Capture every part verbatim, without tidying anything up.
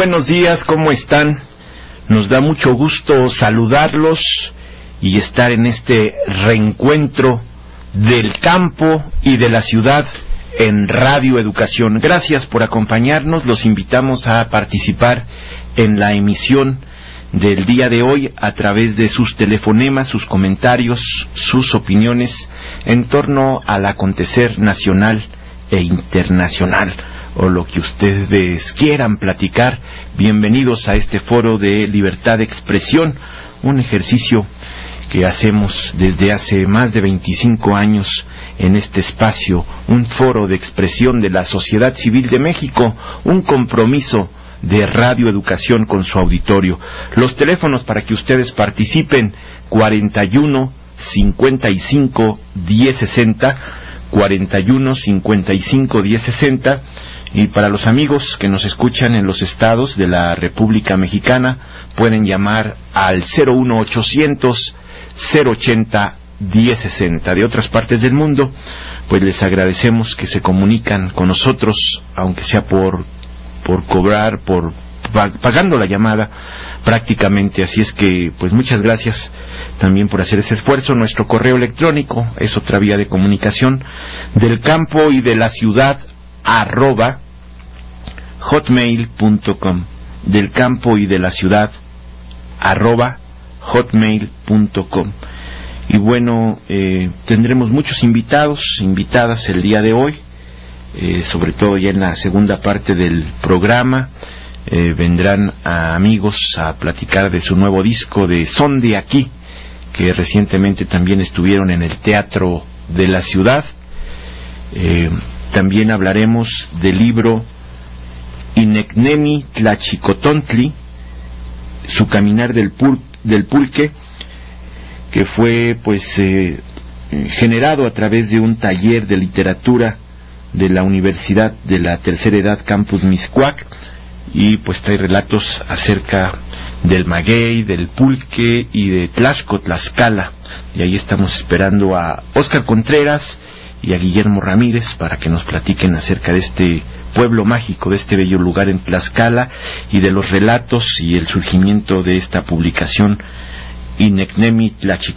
buenos días, ¿cómo están? Nos da mucho gusto saludarlos y estar en este reencuentro del campo y de la ciudad en Radio Educación. Gracias por acompañarnos, los invitamos a participar en la emisión del día de hoy a través de sus telefonemas, sus comentarios, sus opiniones en torno al acontecer nacional e internacional, o lo que ustedes quieran platicar. Bienvenidos a este foro de libertad de expresión, un ejercicio que hacemos desde hace más de veinticinco años en este espacio, un foro de expresión de la sociedad civil de México, un compromiso de Radio Educación con su auditorio. Los teléfonos para que ustedes participen: cuarenta y uno, cincuenta y cinco, diez sesenta, cuarenta y uno, cincuenta y cinco, diez sesenta, y para los amigos que nos escuchan en los estados de la República Mexicana pueden llamar al cero uno ochocientos, cero ochenta, diez sesenta. De otras partes del mundo, pues les agradecemos que se comunican con nosotros, aunque sea por por cobrar, por pagando la llamada prácticamente. Así es que, pues muchas gracias también por hacer ese esfuerzo. Nuestro correo electrónico es otra vía de comunicación: del campo y de la ciudad arroba hotmail punto com, del campo y de la ciudad arroba hotmail punto com. Y bueno, eh, tendremos muchos invitados, invitadas el día de hoy. Eh, sobre todo ya en la segunda parte del programa eh, vendrán a amigos a platicar de su nuevo disco de Son de Aquí, que recientemente también estuvieron en el Teatro de la Ciudad. Eh, también hablaremos del libro Inecnemi Tlachicotontli, Su Caminar del, Pul del Pulque, que fue pues eh, generado a través de un taller de literatura de la Universidad de la Tercera Edad Campus Mixcoac, y pues trae relatos acerca del maguey, del pulque y de Tlaxco, Tlaxcala. Y ahí estamos esperando a Óscar Contreras y a Guillermo Ramírez para que nos platiquen acerca de este pueblo mágico, de este bello lugar en Tlaxcala, y de los relatos y el surgimiento de esta publicación Inecnemi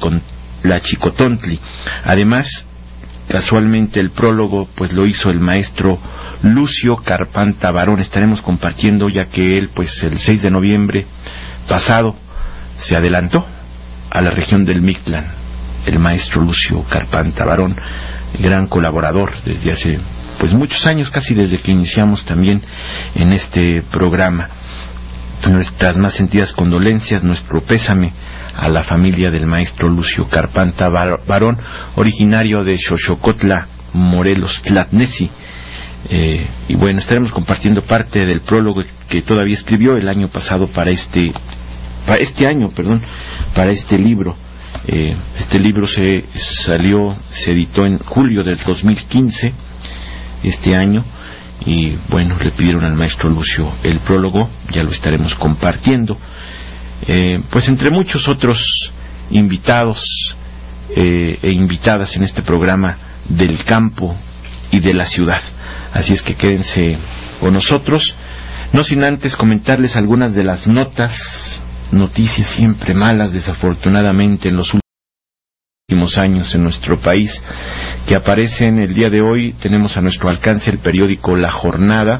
Tlachicotontli. Además, casualmente el prólogo pues lo hizo el maestro Lucio Carpanta Barón. Estaremos compartiendo, ya que él pues el seis de noviembre pasado se adelantó a la región del Mictlán. El maestro Lucio Carpanta Barón, gran colaborador desde hace pues muchos años, casi desde que iniciamos también en este programa. Nuestras más sentidas condolencias, nuestro pésame a la familia del maestro Lucio Carpanta Barón, originario de Xochocotla, Morelos, Tlatnesi. Eh, y bueno, estaremos compartiendo parte del prólogo que todavía escribió el año pasado para este, para este año, perdón, para este libro. Eh, este libro se salió, se editó en julio del dos mil quince, este año, y bueno, le pidieron al maestro Lucio el prólogo, ya lo estaremos compartiendo. Eh, pues entre muchos otros invitados eh, e invitadas en este programa del campo y de la ciudad. Así es que quédense con nosotros, no sin antes comentarles algunas de las notas, noticias siempre malas desafortunadamente en los últimos años en nuestro país, que aparecen el día de hoy. Tenemos a nuestro alcance el periódico La Jornada,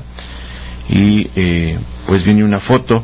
y eh, pues viene una foto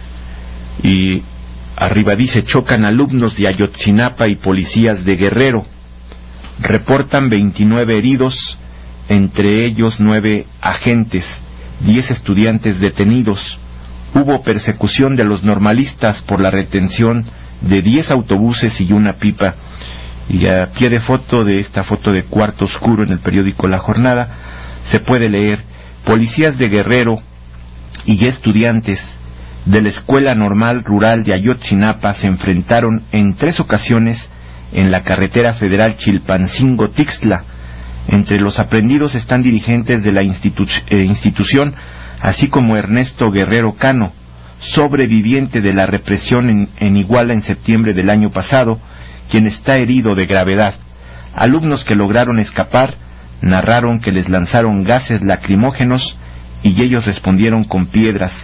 y arriba dice: chocan alumnos de Ayotzinapa y policías de Guerrero, reportan veintinueve heridos, entre ellos nueve agentes, diez estudiantes detenidos. Hubo persecución de los normalistas por la retención de diez autobuses y una pipa. Y a pie de foto de esta foto de cuarto oscuro en el periódico La Jornada se puede leer: policías de Guerrero y estudiantes de la Escuela Normal Rural de Ayotzinapa se enfrentaron en tres ocasiones en la carretera federal Chilpancingo-Tixtla. Entre los aprendidos están dirigentes de la institu eh, institución, así como Ernesto Guerrero Cano, sobreviviente de la represión en, en Iguala en septiembre del año pasado, quien está herido de gravedad. Alumnos que lograron escapar narraron que les lanzaron gases lacrimógenos y ellos respondieron con piedras.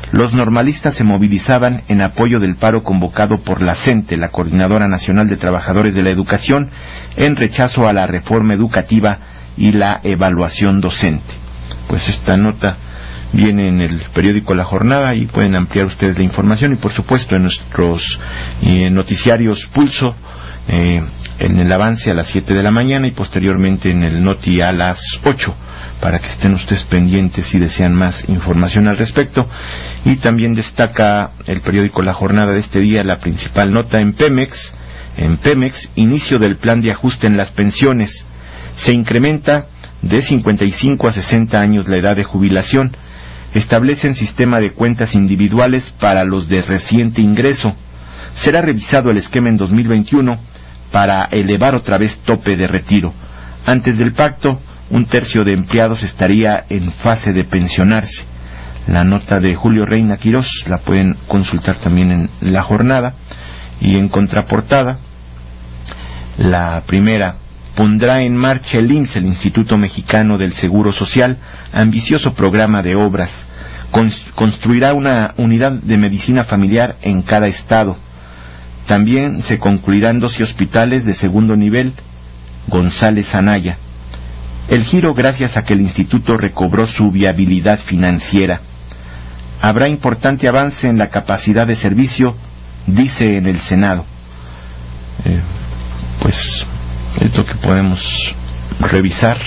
los normalistas se movilizaban en apoyo del paro convocado por la CENTE, la Coordinadora Nacional de Trabajadores de la Educación, en rechazo a la reforma educativa y la evaluación docente. Pues esta nota viene en el periódico La Jornada y pueden ampliar ustedes la información, y por supuesto en nuestros eh, noticiarios Pulso, eh, en el avance a las siete de la mañana y posteriormente en el Noti a las ocho, para que estén ustedes pendientes si desean más información al respecto. Y también destaca el periódico La Jornada de este día la principal nota en Pemex. En Pemex, inicio del plan de ajuste en las pensiones. Se incrementa de cincuenta y cinco a sesenta años la edad de jubilación. Establecen sistema de cuentas individuales para los de reciente ingreso. Será revisado el esquema en dos mil veintiuno para elevar otra vez tope de retiro. Antes del pacto, un tercio de empleados estaría en fase de pensionarse. La nota de Julio Reina Quirós la pueden consultar también en La Jornada. Y en contraportada, la primera: pondrá en marcha el I M S S, el Instituto Mexicano del Seguro Social, ambicioso programa de obras. Construirá una unidad de medicina familiar en cada estado. También se concluirán doce hospitales de segundo nivel. González Anaya. El giro gracias a que el instituto recobró su viabilidad financiera. Habrá importante avance en la capacidad de servicio, dice en el Senado. Eh, pues es lo que podemos revisar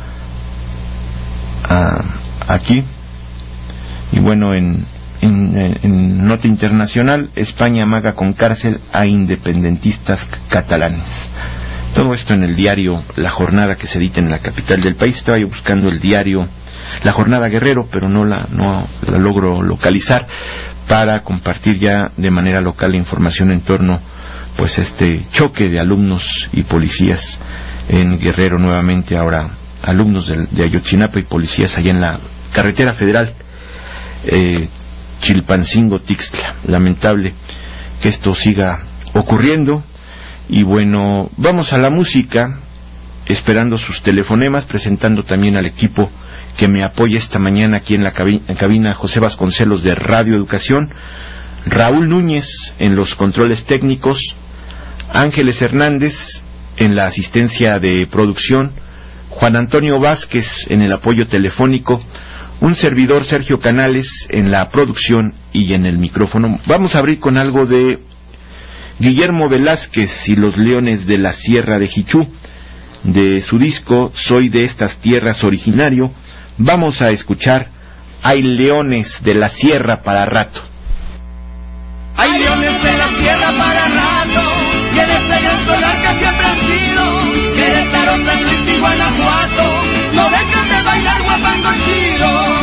ah, aquí. Y bueno, en, en, en nota internacional, España amaga con cárcel a independentistas catalanes. Todo esto en el diario La Jornada, que se edita en la capital del país. Estaba yo buscando el diario La Jornada Guerrero, pero no la, no la logro localizar para compartir ya de manera local la información en torno pues este choque de alumnos y policías en Guerrero nuevamente. Ahora alumnos de, de Ayotzinapa y policías allá en la carretera federal eh, Chilpancingo-Tixtla. Lamentable que esto siga ocurriendo. Y bueno, vamos a la música, esperando sus telefonemas, presentando también al equipo que me apoya esta mañana aquí en la cabina, en cabina José Vasconcelos de Radio Educación, Raúl Núñez en los controles técnicos, Ángeles Hernández en la asistencia de producción, Juan Antonio Vázquez en el apoyo telefónico, un servidor Sergio Canales en la producción y en el micrófono. Vamos a abrir con algo de Guillermo Velázquez y los Leones de la Sierra de Jichú, de su disco Soy de estas tierras originario. Vamos a escuchar Hay Leones de la Sierra para rato. Hay leones de la sierra para rato, y en este gran solar que siempre han sido, Querétaro, San Luis y Guanajuato, no dejan de bailar guapango chido.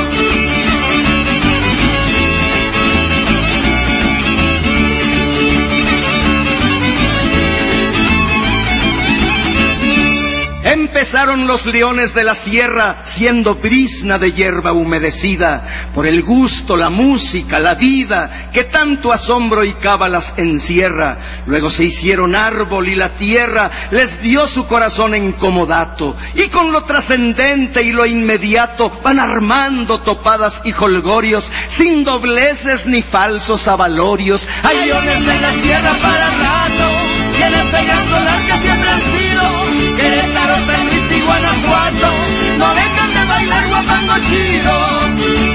Empezaron los leones de la sierra siendo brizna de hierba humedecida por el gusto, la música, la vida que tanto asombro y cábalas encierra. Luego se hicieron árbol y la tierra les dio su corazón en comodato, y con lo trascendente y lo inmediato van armando topadas y jolgorios sin dobleces ni falsos avalorios. Hay leones de la sierra para rato, y en ese gran solar que siempre han sido, Querétaro, San Luis y Guanajuato, no dejan de bailar guapango chido.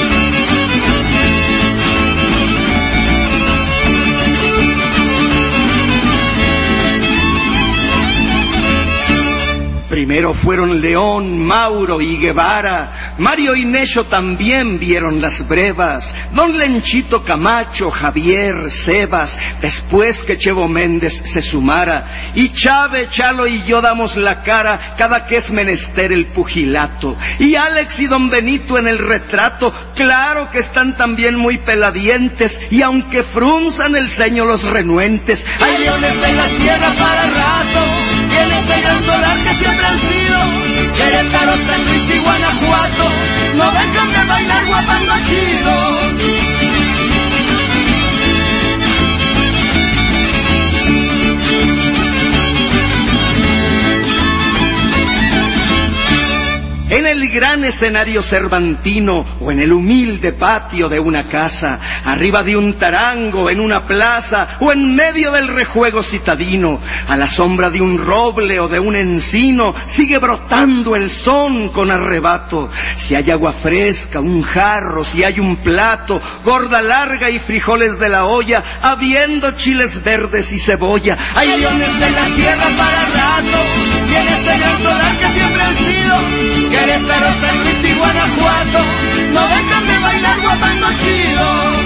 Primero fueron León, Mauro y Guevara, Mario y Necho también vieron las brevas, Don Lenchito Camacho, Javier, Sebas, después que Chevo Méndez se sumara, y Chave, Chalo y yo damos la cara cada que es menester el pugilato, y Alex y Don Benito en el retrato, claro que están también muy peladientes, y aunque frunzan el ceño los renuentes, hay leones de la sierra para rato, y en ese gran solar que siempre han sido, Querétaro, San Luis y Guanajuato, no dejan de bailar guapango chido. en el gran escenario cervantino o en el humilde patio de una casa, arriba de un tarango, en una plaza o en medio del rejuego citadino, a la sombra de un roble o de un encino, sigue brotando el son con arrebato. Si hay agua fresca, un jarro, si hay un plato, gorda larga y frijoles de la olla, habiendo chiles verdes y cebolla. Hay leones de la sierra para rato, y en ese gran solar que siempre han sido Querétaro, San Luis y Guanajuato, no dejan de bailar guapango chido.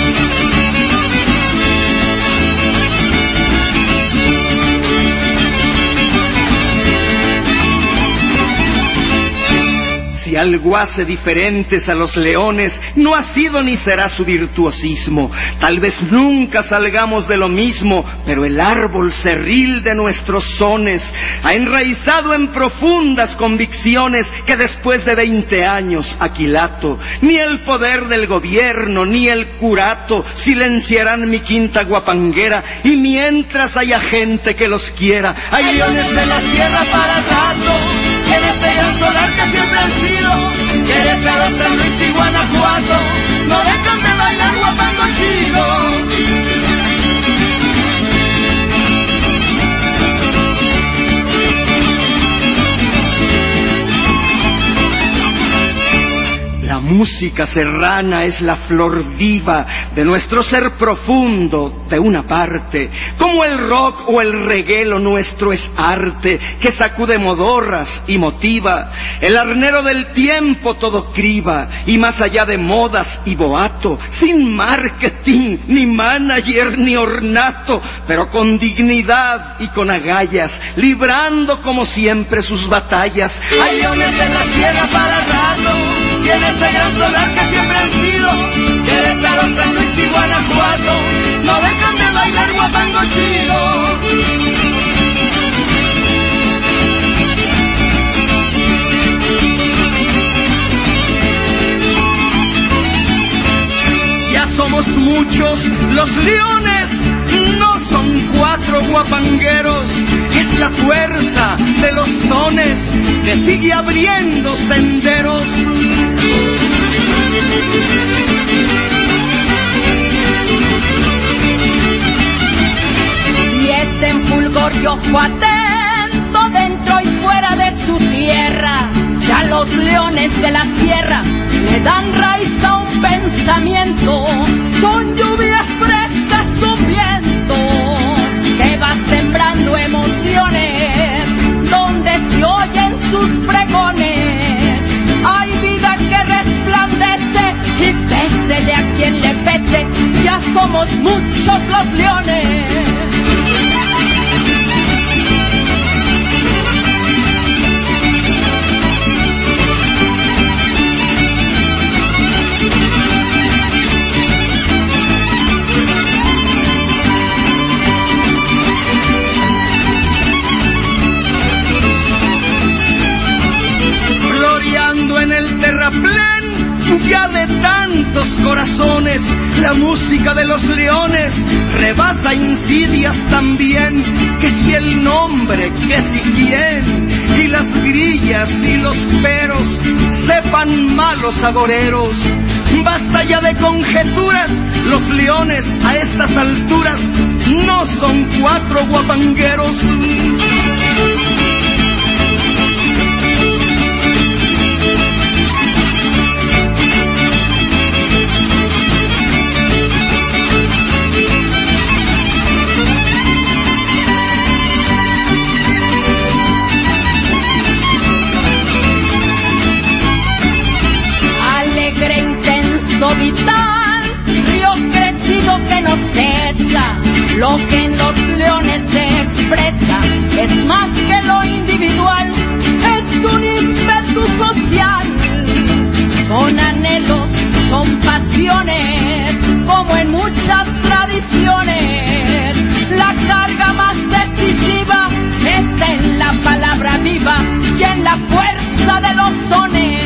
Si algo hace diferentes a los leones, no ha sido ni será su virtuosismo. Tal vez nunca salgamos de lo mismo, pero el árbol cerril de nuestros sones ha enraizado en profundas convicciones que después de veinte años, Aquilato, ni el poder del gobierno, ni el curato silenciarán mi quinta guapanguera, y mientras haya gente que los quiera, hay leones de la sierra para rato, en ese gran solar que siempre han sido Querétaro, San Luis y Guanajuato, no dejan de bailar guapango chido. La música serrana es la flor viva de nuestro ser profundo, de una parte. Como el rock o el reggae, lo nuestro es arte, que sacude modorras y motiva. El arnero del tiempo todo criba, y más allá de modas y boato, sin marketing, ni manager, ni ornato, pero con dignidad y con agallas, librando como siempre sus batallas. Hay leones de la sierra para rato, y en ese gran solar que siempre han sido Querétaro, San Luis y Guanajuato, no dejan de bailar guapango chido. Ya somos muchos los leones, no son cuatro guapangueros, es la fuerza de los sones que sigue abriendo senderos. Y este en fulgor y ojo atento, dentro y fuera de su tierra, ya los leones de la sierra le dan raíz a un pensamiento, con lluvias frescas un viento que va sembrando emociones, donde se oyen sus pregones. Hay vida que resplandece, y pésele a quien le pese, ya somos muchos los leones. En el terraplén ya de tantos corazones, la música de los leones rebasa insidias también, que si el nombre, que si quién, y las grillas y los peros sepan malos agoreros. Basta ya de conjeturas, los leones a estas alturas no son cuatro guapangueros. Vital, río crecido que no cesa, lo que en los leones se expresa es más que lo individual, es un ímpetu social, son anhelos, son pasiones, como en muchas tradiciones. La carga más decisiva está en la palabra viva y en la fuerza de los sones.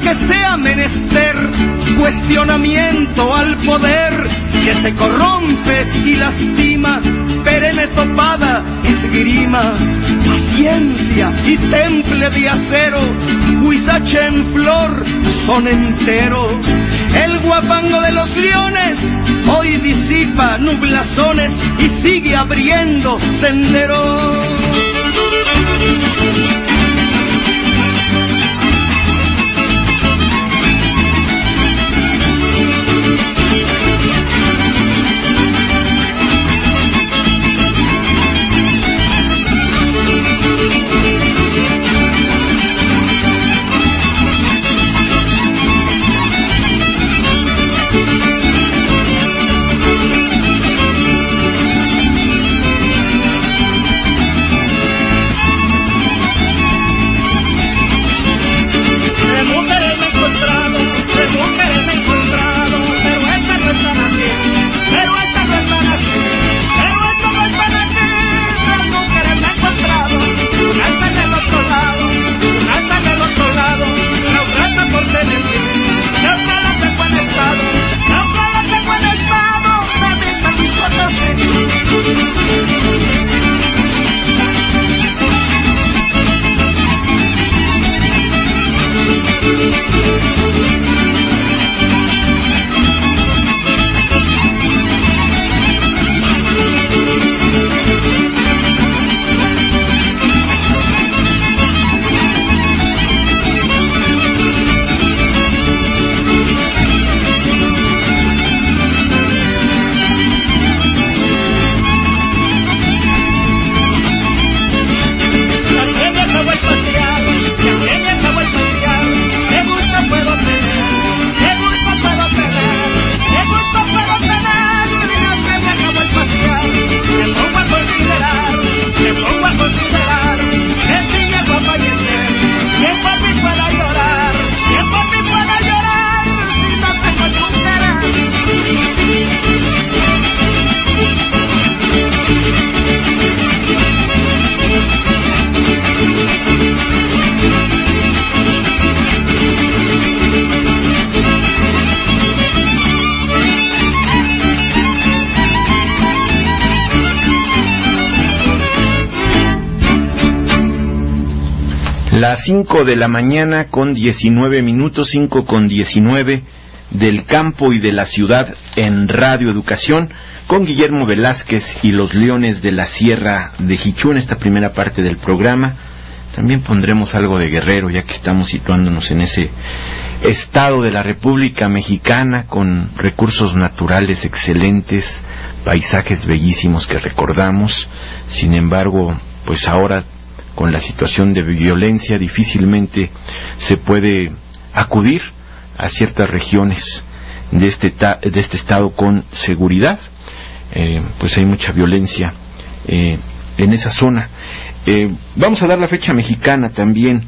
que sea menester cuestionamiento al poder que se corrompe y lastima, perenne topada, esgrima, paciencia y temple de acero, huizache en flor, son entero. El guapango de los leones hoy disipa nublazones y sigue abriendo senderos. Las cinco de la mañana con diecinueve minutos, cinco con diecinueve, del campo y de la ciudad en Radio Educación, con Guillermo Velázquez y los Leones de la Sierra de Jichú en esta primera parte del programa. También pondremos algo de Guerrero, ya que estamos situándonos en ese estado de la República Mexicana con recursos naturales excelentes, paisajes bellísimos que recordamos. Sin embargo, pues ahora con la situación de violencia difícilmente se puede acudir a ciertas regiones de este, de este estado con seguridad. Eh, pues hay mucha violencia eh, en esa zona. Eh, vamos a dar la fecha mexicana también.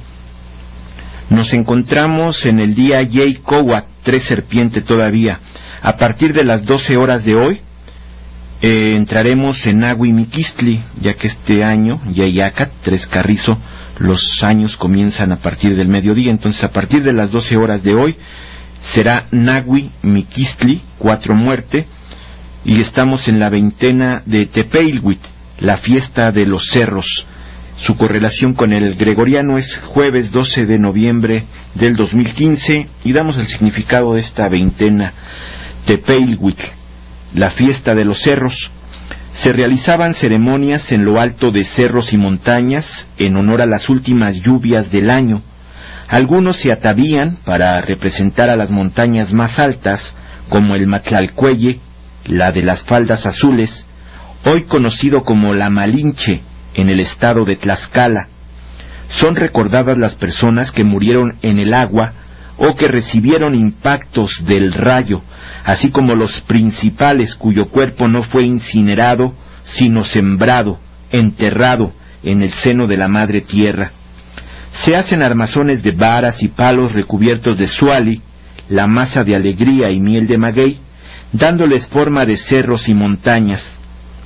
Nos encontramos en el día Yeycowatl, tres serpiente todavía. A partir de las doce horas de hoy eh, entraremos en Nahuimiquistli, ya que este año, Yeyacatl, tres carrizo, los años comienzan a partir del mediodía. Entonces a partir de las doce horas de hoy será Nahuimiquistli, cuatro muerte, y estamos en la veintena de Tepeilhuitl, la fiesta de los cerros. Su correlación con el gregoriano es jueves doce de noviembre del dos mil quince, y damos el significado de esta veintena. Tepeilhuitl, la fiesta de los cerros. Se realizaban ceremonias en lo alto de cerros y montañas en honor a las últimas lluvias del año. Algunos se atavían para representar a las montañas más altas, como el Matlalcueye, la de las faldas azules, hoy conocido como la Malinche, en el estado de Tlaxcala. Son recordadas las personas que murieron en el agua o que recibieron impactos del rayo, así como los principales cuyo cuerpo no fue incinerado, sino sembrado, enterrado en el seno de la madre tierra. Se hacen armazones de varas y palos recubiertos de suali, la masa de alegría y miel de maguey, dándoles forma de cerros y montañas.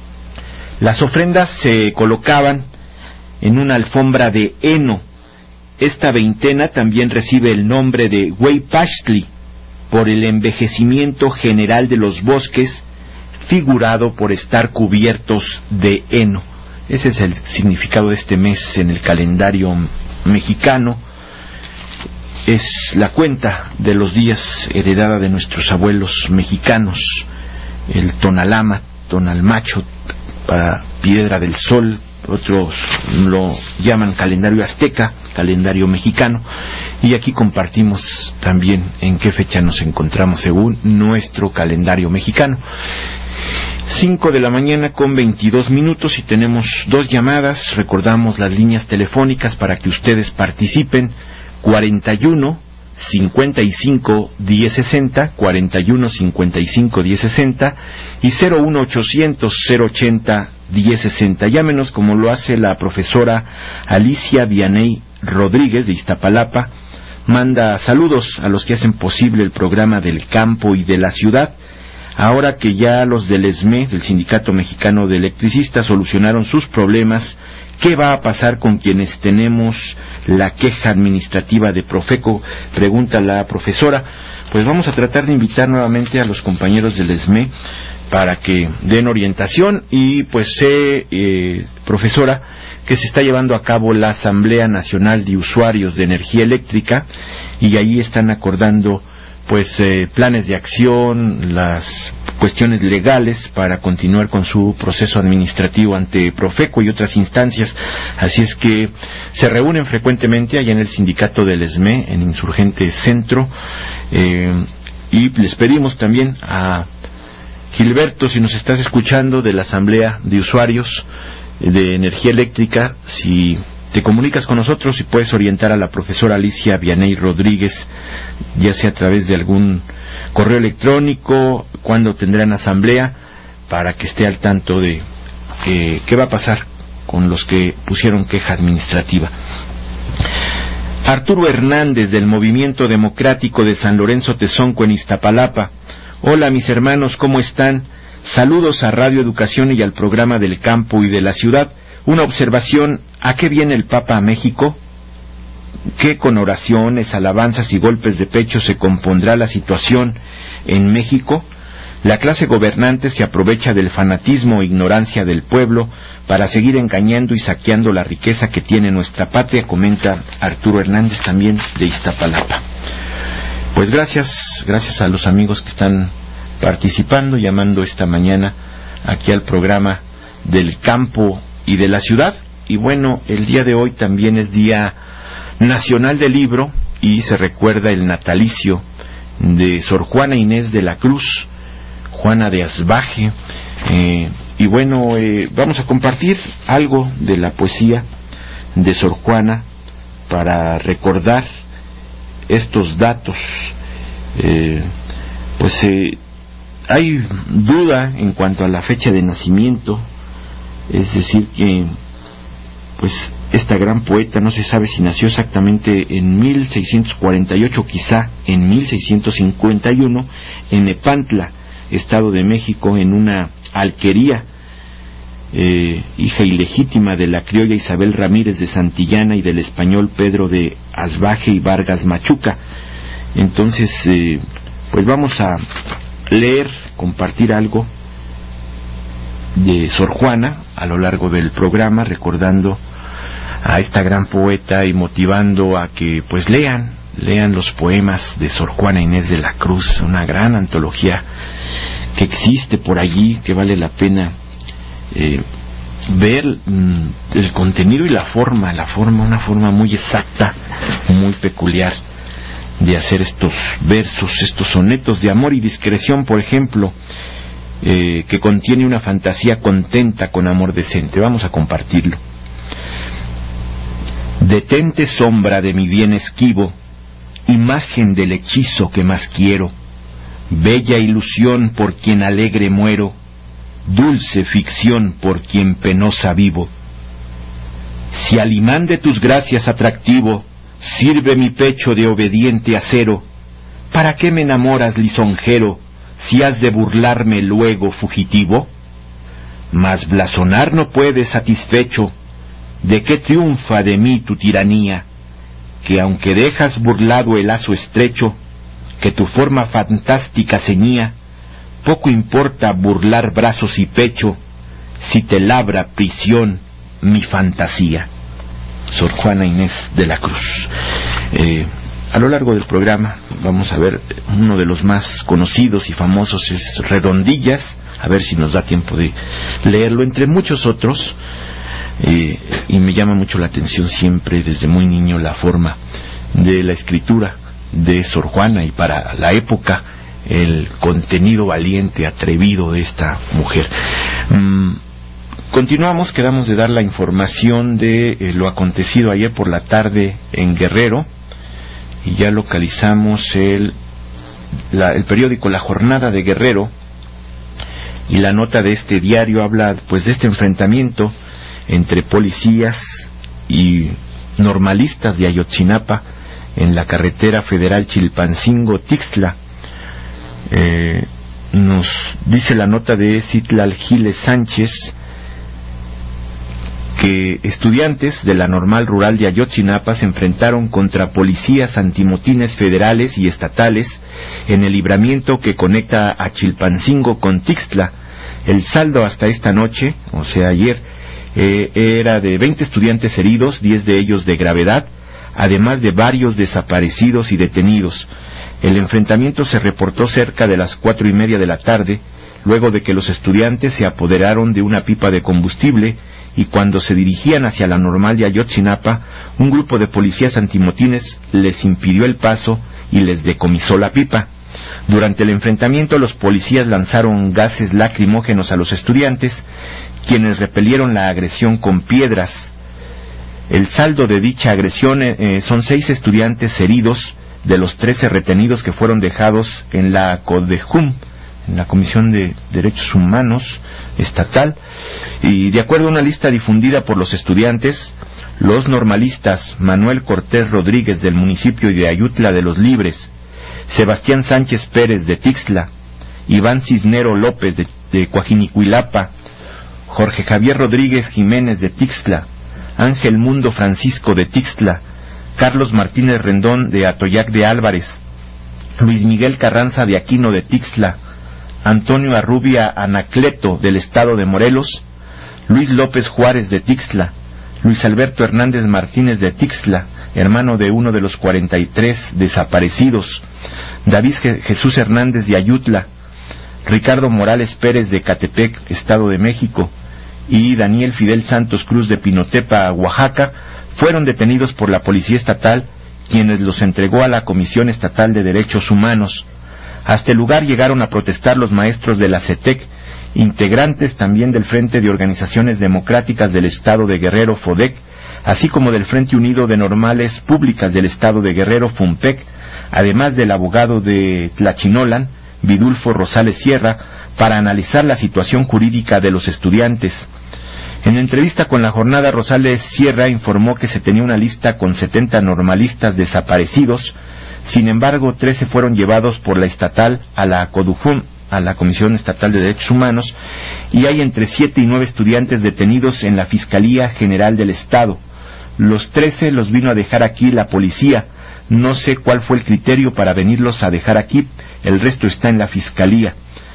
Las ofrendas se colocaban en una alfombra de heno esta veintena también recibe el nombre de Huaypachtli, por el envejecimiento general de los bosques, figurado por estar cubiertos de heno. Ese es el significado de este mes en el calendario mexicano. Es la cuenta de los días heredada de nuestros abuelos mexicanos, el Tonalama, Tonalmacho, para Piedra del Sol, otros lo llaman calendario azteca, calendario mexicano, y aquí compartimos también en qué fecha nos encontramos según nuestro calendario mexicano. Cinco de la mañana con veintidós minutos y tenemos dos llamadas. Recordamos las líneas telefónicas para que ustedes participen: cuarenta y uno, cincuenta y cinco, diez sesenta, cuarenta y uno, cincuenta y cinco, diez sesenta y cero uno ochocientos, cero ochenta, diez sesenta. Llámenos como lo hace la profesora Alicia Vianey Rodríguez de Iztapalapa. Manda saludos a los que hacen posible el programa del campo y de la ciudad. Ahora que ya los del E S M E, del Sindicato Mexicano de Electricistas, solucionaron sus problemas, ¿qué va a pasar con quienes tenemos la queja administrativa de Profeco? Pregunta la profesora. Pues vamos a tratar de invitar nuevamente a los compañeros del E S M E para que den orientación y pues sé, eh, profesora, que se está llevando a cabo la Asamblea Nacional de Usuarios de Energía Eléctrica y ahí están acordando pues eh, planes de acción, las cuestiones legales para continuar con su proceso administrativo ante Profeco y otras instancias. Así es que se reúnen frecuentemente allá en el sindicato del E S M E, en Insurgente Centro, eh, y les pedimos también a Gilberto, si nos estás escuchando, de la Asamblea de Usuarios de Energía Eléctrica, si te comunicas con nosotros y puedes orientar a la profesora Alicia Vianey Rodríguez, ya sea a través de algún correo electrónico, cuándo tendrán asamblea, para que esté al tanto de eh, qué va a pasar con los que pusieron queja administrativa. Arturo Hernández, del Movimiento Democrático de San Lorenzo Tezonco en Iztapalapa. Hola mis hermanos, ¿cómo están? Saludos a Radio Educación y al programa del campo y de la ciudad. Una observación: ¿a qué viene el Papa a México? ¿Qué con oraciones, alabanzas y golpes de pecho se compondrá la situación en México? La clase gobernante se aprovecha del fanatismo e ignorancia del pueblo para seguir engañando y saqueando la riqueza que tiene nuestra patria, comenta Arturo Hernández, también de Iztapalapa. Pues gracias, gracias a los amigos que están participando, llamando esta mañana aquí al programa del campo y de la ciudad. Y bueno, el día de hoy también es Día Nacional del Libro y se recuerda el natalicio de Sor Juana Inés de la Cruz, Juana de Asbaje. Eh, y bueno, eh, vamos a compartir algo de la poesía de Sor Juana para recordar estos datos. Eh, pues eh, hay duda en cuanto a la fecha de nacimiento. Es decir que pues esta gran poeta no se sabe si nació exactamente en mil seiscientos cuarenta y ocho, quizá en mil seiscientos cincuenta y uno, en Nepantla, Estado de México, en una alquería, eh, hija ilegítima de la criolla Isabel Ramírez de Santillana y del español Pedro de Asbaje y Vargas Machuca. Entonces, eh, pues vamos a leer, compartir algo de Sor Juana a lo largo del programa, recordando a esta gran poeta y motivando a que pues lean, lean los poemas de Sor Juana Inés de la Cruz, una gran antología que existe por allí, que vale la pena eh, ver mm, el contenido y la forma, la forma, una forma muy exacta, muy peculiar de hacer estos versos, estos sonetos de amor y discreción, por ejemplo, Eh, que contiene una fantasía contenta con amor decente. Vamos a compartirlo. Detente, sombra de mi bien esquivo, imagen del hechizo que más quiero, bella ilusión por quien alegre muero, dulce ficción por quien penosa vivo. Si al imán de tus gracias atractivo sirve mi pecho de obediente acero, ¿para qué me enamoras, lisonjero, si has de burlarme luego fugitivo? Mas blasonar no puedes satisfecho, ¿de qué triunfa de mí tu tiranía? que aunque dejas burlado el lazo estrecho que tu forma fantástica ceñía, poco importa burlar brazos y pecho si te labra prisión mi fantasía. Sor Juana Inés de la Cruz. Eh, a lo largo del programa vamos a ver uno de los más conocidos y famosos es Redondillas, a ver si nos da tiempo de leerlo entre muchos otros. Eh, y me llama mucho la atención siempre desde muy niño la forma de la escritura de Sor Juana y para la época el contenido valiente, atrevido de esta mujer. Mm, continuamos, quedamos de dar la información de eh, lo acontecido ayer por la tarde en Guerrero y ya localizamos el, la, el periódico La Jornada de Guerrero y la nota de este diario habla pues de este enfrentamiento entre policías y normalistas de Ayotzinapa en la carretera federal Chilpancingo-Tixtla. Eh, nos dice la nota de Citlal Giles Sánchez que estudiantes de la Normal Rural de Ayotzinapa se enfrentaron contra policías antimotines federales y estatales en el libramiento que conecta a Chilpancingo con Tixtla. El saldo hasta esta noche, o sea ayer, eh, era de veinte estudiantes heridos, diez de ellos de gravedad, además de varios desaparecidos y detenidos. El enfrentamiento se reportó cerca de las cuatro y media de la tarde, luego de que los estudiantes se apoderaron de una pipa de combustible y cuando se dirigían hacia la Normal de Ayotzinapa, un grupo de policías antimotines les impidió el paso y les decomisó la pipa. Durante el enfrentamiento, los policías lanzaron gases lacrimógenos a los estudiantes, quienes repelieron la agresión con piedras. El saldo de dicha agresión eh, son seis estudiantes heridos de los trece retenidos que fueron dejados en la CODEJUM, en la Comisión de Derechos Humanos Estatal, y de acuerdo a una lista difundida por los estudiantes, los normalistas Manuel Cortés Rodríguez del municipio de Ayutla de los Libres, Sebastián Sánchez Pérez de Tixtla, Iván Cisnero López de, de Coajinicuilapa, Jorge Javier Rodríguez Jiménez de Tixtla, Ángel Mundo Francisco de Tixtla, Carlos Martínez Rendón de Atoyac de Álvarez, Luis Miguel Carranza de Aquino de Tixtla, Antonio Arrubia Anacleto del estado de Morelos, Luis López Juárez de Tixtla, Luis Alberto Hernández Martínez de Tixtla, hermano de uno de los cuarenta y tres desaparecidos, David Jesús Hernández de Ayutla, Ricardo Morales Pérez de Catepec, Estado de México, y Daniel Fidel Santos Cruz de Pinotepa, Oaxaca, fueron detenidos por la Policía Estatal, quienes los entregó a la Comisión Estatal de Derechos Humanos. Hasta el lugar llegaron a protestar los maestros de la CETEC, integrantes también del Frente de Organizaciones Democráticas del Estado de Guerrero, FODEC, así como del Frente Unido de Normales Públicas del Estado de Guerrero, FUNPEC, además del abogado de Tlachinolan, Vidulfo Rosales Sierra, para analizar la situación jurídica de los estudiantes. En entrevista con La Jornada, Rosales Sierra informó que se tenía una lista con setenta normalistas desaparecidos. Sin embargo, trece fueron llevados por la estatal a la CODUJUM, a la Comisión Estatal de Derechos Humanos, y hay entre siete y nueve estudiantes detenidos en la Fiscalía General del Estado. Los trece los vino a dejar aquí la policía. No sé cuál fue el criterio para venirlos a dejar aquí, el resto está en la Fiscalía.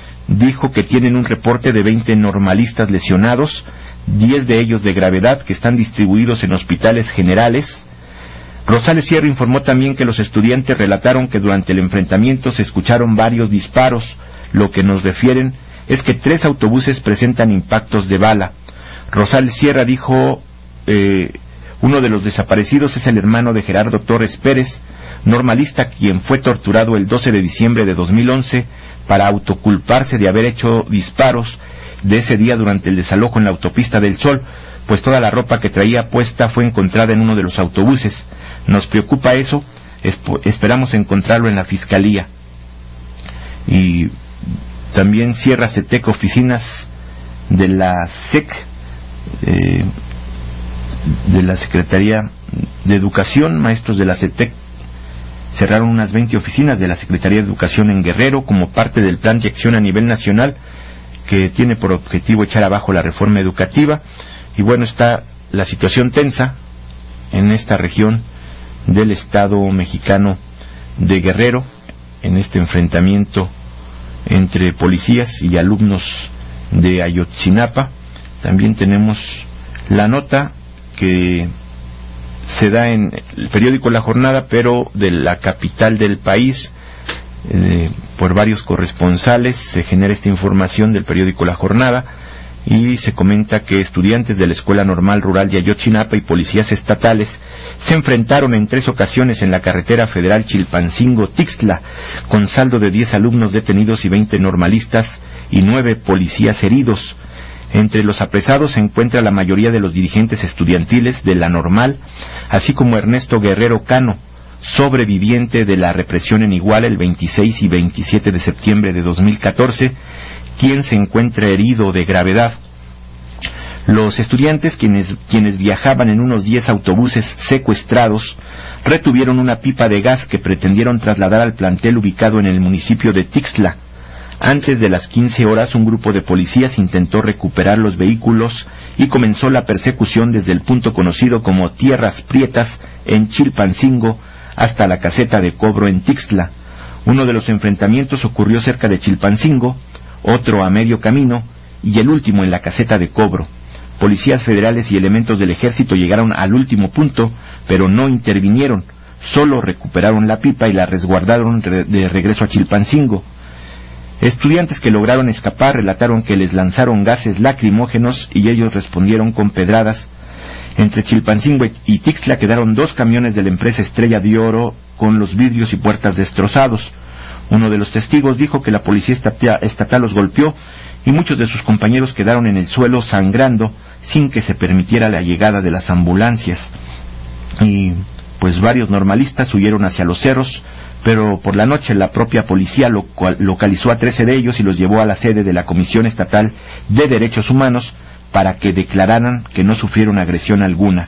Dijo que tienen un reporte de veinte normalistas lesionados, diez de ellos de gravedad, que están distribuidos en hospitales generales. Rosales Sierra informó también que los estudiantes relataron que durante el enfrentamiento se escucharon varios disparos. Lo que nos refieren es que tres autobuses presentan impactos de bala. Rosales Sierra dijo, eh, uno de los desaparecidos es el hermano de Gerardo Torres Pérez, normalista quien fue torturado el doce de diciembre de dos mil once para autoculparse de haber hecho disparos de ese día durante el desalojo en la autopista del Sol, pues toda la ropa que traía puesta fue encontrada en uno de los autobuses. Nos preocupa eso, esperamos encontrarlo en la Fiscalía. Y también cierra CETEC oficinas de la SEC, eh, de la Secretaría de Educación. Maestros de la CETEC cerraron unas veinte oficinas de la Secretaría de Educación en Guerrero como parte del plan de acción a nivel nacional que tiene por objetivo echar abajo la reforma educativa. Y bueno, está la situación tensa en esta región del estado mexicano de Guerrero, en este enfrentamiento entre policías y alumnos de Ayotzinapa. También tenemos la nota que se da en el periódico La Jornada, pero de la capital del país, eh, por varios corresponsales se genera esta información del periódico La Jornada, y se comenta que estudiantes de la Escuela Normal Rural de Ayotzinapa y policías estatales se enfrentaron en tres ocasiones en la carretera federal Chilpancingo-Tixtla, con saldo de diez alumnos detenidos y veinte normalistas y nueve policías heridos. Entre los apresados se encuentra la mayoría de los dirigentes estudiantiles de la Normal, así como Ernesto Guerrero Cano, sobreviviente de la represión en Iguala el veintiséis y veintisiete de septiembre de dos mil catorce, quien se encuentra herido de gravedad. Los estudiantes, quienes, quienes viajaban en unos diez autobuses secuestrados, retuvieron una pipa de gas que pretendieron trasladar al plantel ubicado en el municipio de Tixtla. Antes de las quince horas, un grupo de policías intentó recuperar los vehículos y comenzó la persecución desde el punto conocido como Tierras Prietas en Chilpancingo hasta la caseta de cobro en Tixtla. Uno de los enfrentamientos ocurrió cerca de Chilpancingo, otro a medio camino y el último en la caseta de cobro. Policías federales y elementos del ejército llegaron al último punto, pero no intervinieron, solo recuperaron la pipa y la resguardaron de regreso a Chilpancingo. Estudiantes que lograron escapar relataron que les lanzaron gases lacrimógenos y ellos respondieron con pedradas. Entre Chilpancingo y Tixtla quedaron dos camiones de la empresa Estrella de Oro con los vidrios y puertas destrozados. Uno de los testigos dijo que la policía estatal los golpeó y muchos de sus compañeros quedaron en el suelo sangrando sin que se permitiera la llegada de las ambulancias. Y pues varios normalistas huyeron hacia los cerros, pero por la noche la propia policía localizó a trece de ellos y los llevó a la sede de la Comisión Estatal de Derechos Humanos para que declararan que no sufrieron agresión alguna.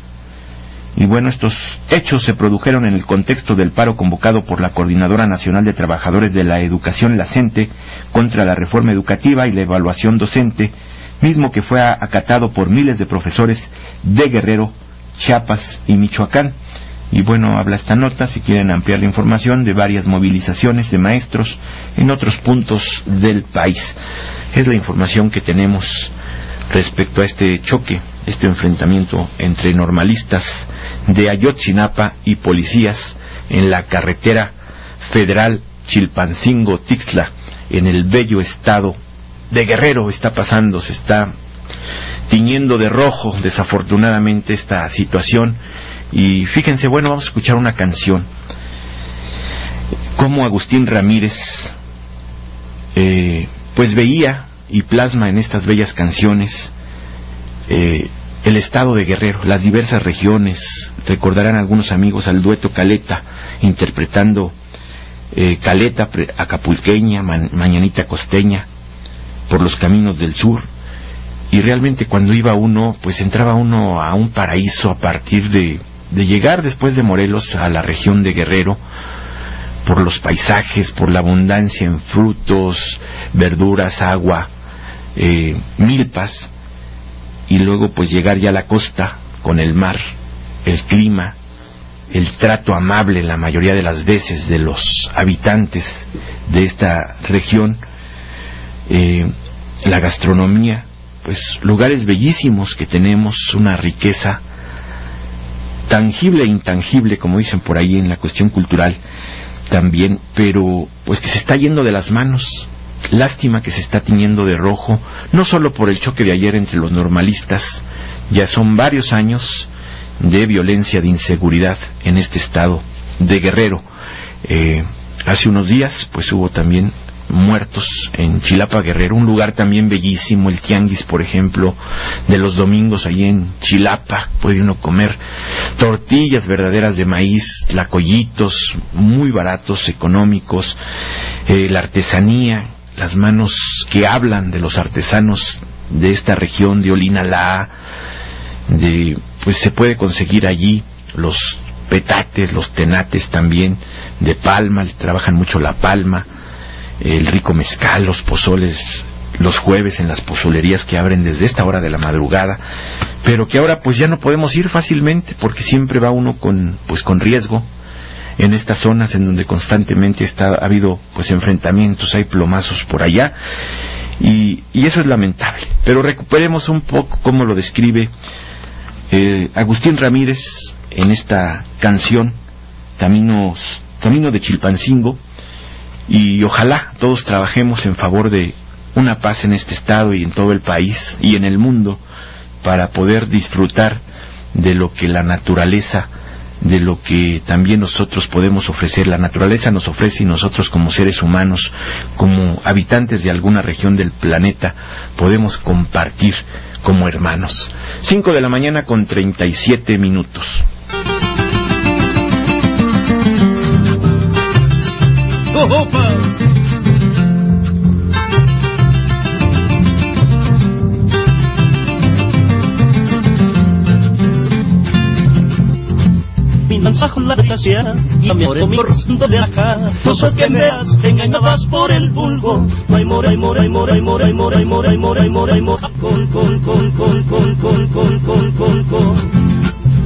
Y bueno, estos hechos se produjeron en el contexto del paro convocado por la Coordinadora Nacional de Trabajadores de la Educación, la CENTE, contra la reforma educativa y la evaluación docente, mismo que fue acatado por miles de profesores de Guerrero, Chiapas y Michoacán. Y bueno, habla esta nota, si quieren ampliar la información, de varias movilizaciones de maestros en otros puntos del país. Es la información que tenemos respecto a este choque, este enfrentamiento entre normalistas de Ayotzinapa y policías en la carretera federal Chilpancingo-Tixtla, en el bello estado de Guerrero. Está pasando, se está tiñendo de rojo, desafortunadamente, esta situación. Y fíjense, bueno, vamos a escuchar una canción. Como Agustín Ramírez, eh, pues veía y plasma en estas bellas canciones eh, el estado de Guerrero, las diversas regiones. Recordarán algunos amigos al dueto Caleta, interpretando eh, Caleta acapulqueña, ma mañanita costeña, por los caminos del sur. Y realmente cuando iba uno, pues entraba uno a un paraíso a partir de, de llegar después de Morelos a la región de Guerrero, por los paisajes, por la abundancia en frutos, verduras, agua, eh, milpas, y luego pues llegar ya a la costa con el mar, el clima, el trato amable la mayoría de las veces de los habitantes de esta región, eh, la gastronomía, pues lugares bellísimos que tenemos, una riqueza tangible e intangible, como dicen por ahí en la cuestión cultural también, pero pues que se está yendo de las manos. Lástima que se está tiñendo de rojo, no solo por el choque de ayer entre los normalistas, ya son varios años de violencia, de inseguridad en este estado de Guerrero. Eh, hace unos días pues hubo también muertos en Chilapa, Guerrero, un lugar también bellísimo, el tianguis, por ejemplo, de los domingos ahí en Chilapa, puede uno comer tortillas verdaderas de maíz, tlacoyitos, muy baratos, económicos, eh, la artesanía, las manos que hablan de los artesanos de esta región, de Olinalá, de, pues se puede conseguir allí los petates, los tenates también, de palma, trabajan mucho la palma, el rico mezcal, los pozoles los jueves en las pozolerías que abren desde esta hora de la madrugada, pero que ahora pues ya no podemos ir fácilmente porque siempre va uno con pues con riesgo en estas zonas en donde constantemente está ha habido pues enfrentamientos, hay plomazos por allá y, y eso es lamentable. Pero recuperemos un poco cómo lo describe eh, Agustín Ramírez en esta canción Caminos, Camino de Chilpancingo, y ojalá todos trabajemos en favor de una paz en este estado y en todo el país y en el mundo para poder disfrutar de lo que la naturaleza, de lo que también nosotros podemos ofrecer. La naturaleza nos ofrece y nosotros como seres humanos, como habitantes de alguna región del planeta, podemos compartir como hermanos. Cinco de la mañana con treinta y siete minutos. ¡Opa! Mensaje la gracia y mi amor mi rostro de acá, cosas que me has engañabas por el vulgo. Ay mora, ay mora, ay mora, ay mora, ay mora, ay mora, ay mora, ay mora, ay mora, con con con con con con con con con con.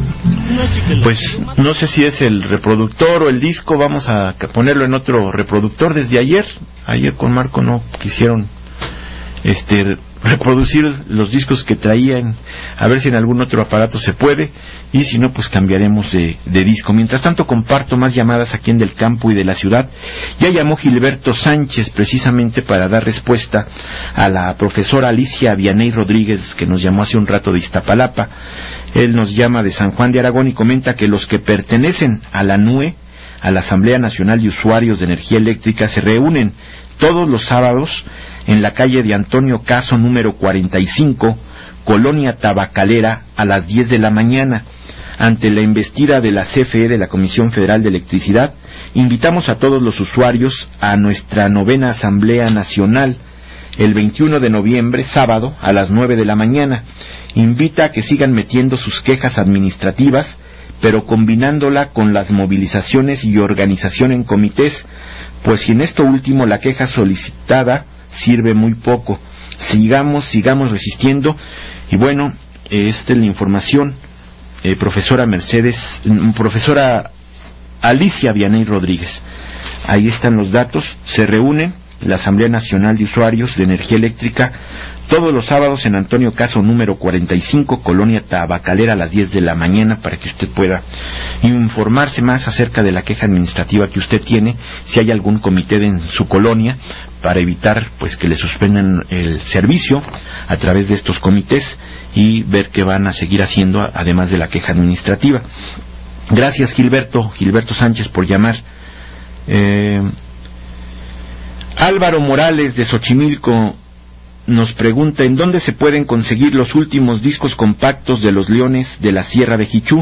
Pues no sé si es el reproductor o el disco, vamos a ponerlo en otro reproductor. Desde ayer, ayer con Marco no quisieron este reproducir los discos que traían, a ver si en algún otro aparato se puede, y si no pues cambiaremos de, de disco. Mientras tanto comparto más llamadas aquí en Del Campo y de la Ciudad. Ya llamó Gilberto Sánchez precisamente para dar respuesta a la profesora Alicia Vianey Rodríguez, que nos llamó hace un rato de Iztapalapa. Él nos llama de San Juan de Aragón y comenta que los que pertenecen a la N U E, a la Asamblea Nacional de Usuarios de Energía Eléctrica, se reúnen todos los sábados en la calle de Antonio Caso número cuarenta y cinco, Colonia Tabacalera, a las diez de la mañana. Ante la embestida de la C F E, de la Comisión Federal de Electricidad, invitamos a todos los usuarios a nuestra novena Asamblea Nacional el veintiuno de noviembre, sábado, a las nueve de la mañana. Invita a que sigan metiendo sus quejas administrativas, pero combinándola con las movilizaciones y organización en comités, pues si en esto último la queja solicitada sirve muy poco. Sigamos, sigamos resistiendo. Y bueno, esta es la información. Eh, profesora Mercedes, profesora Alicia Vianey Rodríguez. Ahí están los datos. Se reúne la Asamblea Nacional de Usuarios de Energía Eléctrica todos los sábados en Antonio Caso número cuarenta y cinco, Colonia Tabacalera, a las diez de la mañana, para que usted pueda informarse más acerca de la queja administrativa que usted tiene, si hay algún comité en su colonia, para evitar pues que le suspendan el servicio a través de estos comités y ver qué van a seguir haciendo además de la queja administrativa. Gracias Gilberto, Gilberto Sánchez, por llamar. Eh, Álvaro Morales de Xochimilco nos pregunta en dónde se pueden conseguir los últimos discos compactos de los Leones de la Sierra de Jichú.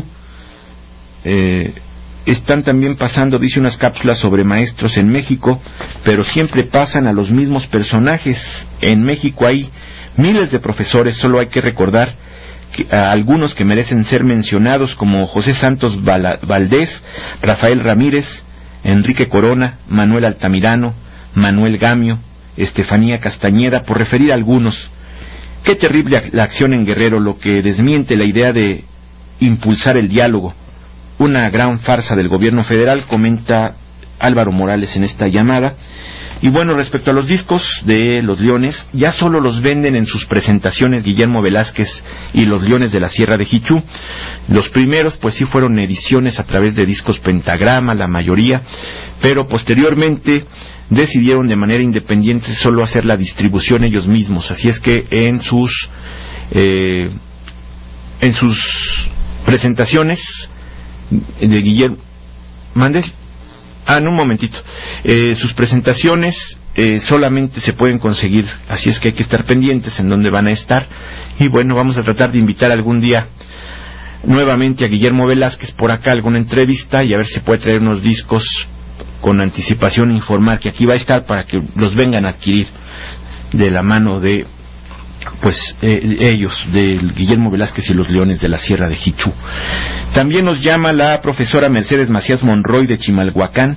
Eh, están también pasando, dice, unas cápsulas sobre maestros en México, pero siempre pasan a los mismos personajes. En México hay miles de profesores, solo hay que recordar que, a algunos que merecen ser mencionados, como José Santos Valdés, Rafael Ramírez, Enrique Corona, Manuel Altamirano, Manuel Gamio, Estefanía Castañeda, por referir a algunos. Qué terrible la acción en Guerrero, lo que desmiente la idea de impulsar el diálogo. Una gran farsa del gobierno federal, comenta Álvaro Morales en esta llamada. Y bueno, respecto a los discos de los Leones, ya solo los venden en sus presentaciones Guillermo Velázquez y los Leones de la Sierra de Jichú. Los primeros pues sí fueron ediciones a través de Discos Pentagrama, la mayoría, pero posteriormente decidieron de manera independiente solo hacer la distribución ellos mismos. Así es que en sus eh, en sus presentaciones de Guillermo Mandes ah en un momentito eh, sus presentaciones eh, solamente se pueden conseguir, así es que hay que estar pendientes en dónde van a estar. Y bueno, vamos a tratar de invitar algún día nuevamente a Guillermo Velázquez por acá, alguna entrevista, y a ver si puede traer unos discos con anticipación, informar que aquí va a estar para que los vengan a adquirir de la mano de pues eh, ellos, de Guillermo Velázquez y los Leones de la Sierra de Jichú. También nos llama la profesora Mercedes Macías Monroy de Chimalhuacán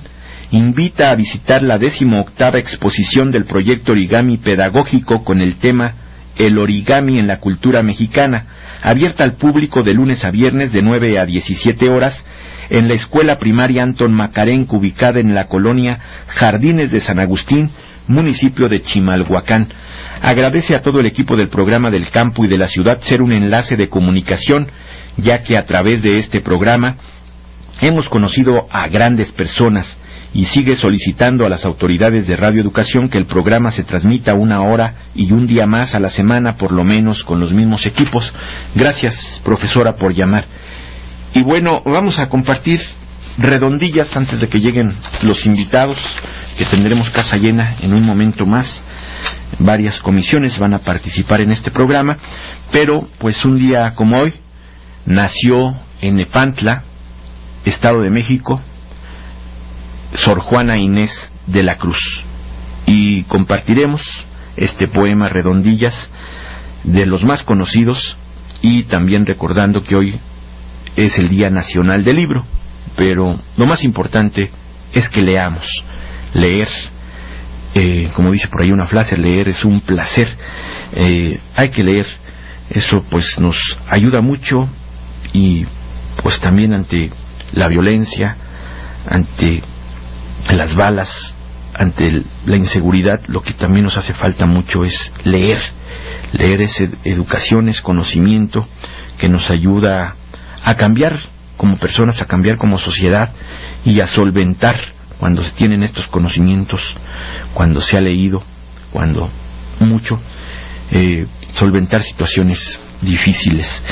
invita a visitar la decimoctava exposición del proyecto Origami Pedagógico con el tema El origami en la cultura mexicana, abierta al público de lunes a viernes de nueve a diecisiete horas en la escuela primaria Antón Macarenco, ubicada en la colonia Jardines de San Agustín, municipio de Chimalhuacán. Agradece a todo el equipo del programa del campo y de la ciudad ser un enlace de comunicación, ya que a través de este programa hemos conocido a grandes personas, y sigue solicitando a las autoridades de Radio Educación que el programa se transmita una hora y un día más a la semana, por lo menos con los mismos equipos. Gracias, profesora, por llamar. Y bueno, vamos a compartir redondillas antes de que lleguen los invitados, que tendremos casa llena en un momento más. Varias comisiones van a participar en este programa, pero pues un día como hoy nació en Nepantla, Estado de México, Sor Juana Inés de la Cruz, y compartiremos este poema Redondillas, de los más conocidos, y también recordando que hoy es el Día Nacional del Libro, pero lo más importante es que leamos. Leer, eh, como dice por ahí una frase, leer es un placer. Eh, hay que leer, eso pues nos ayuda mucho, y pues también ante la violencia, ante las balas, ante el, la inseguridad, lo que también nos hace falta mucho es leer. Leer es ed- educación, es conocimiento que nos ayuda a cambiar como personas, a cambiar como sociedad y a solventar, cuando se tienen estos conocimientos, cuando se ha leído, cuando mucho, eh, solventar situaciones difíciles.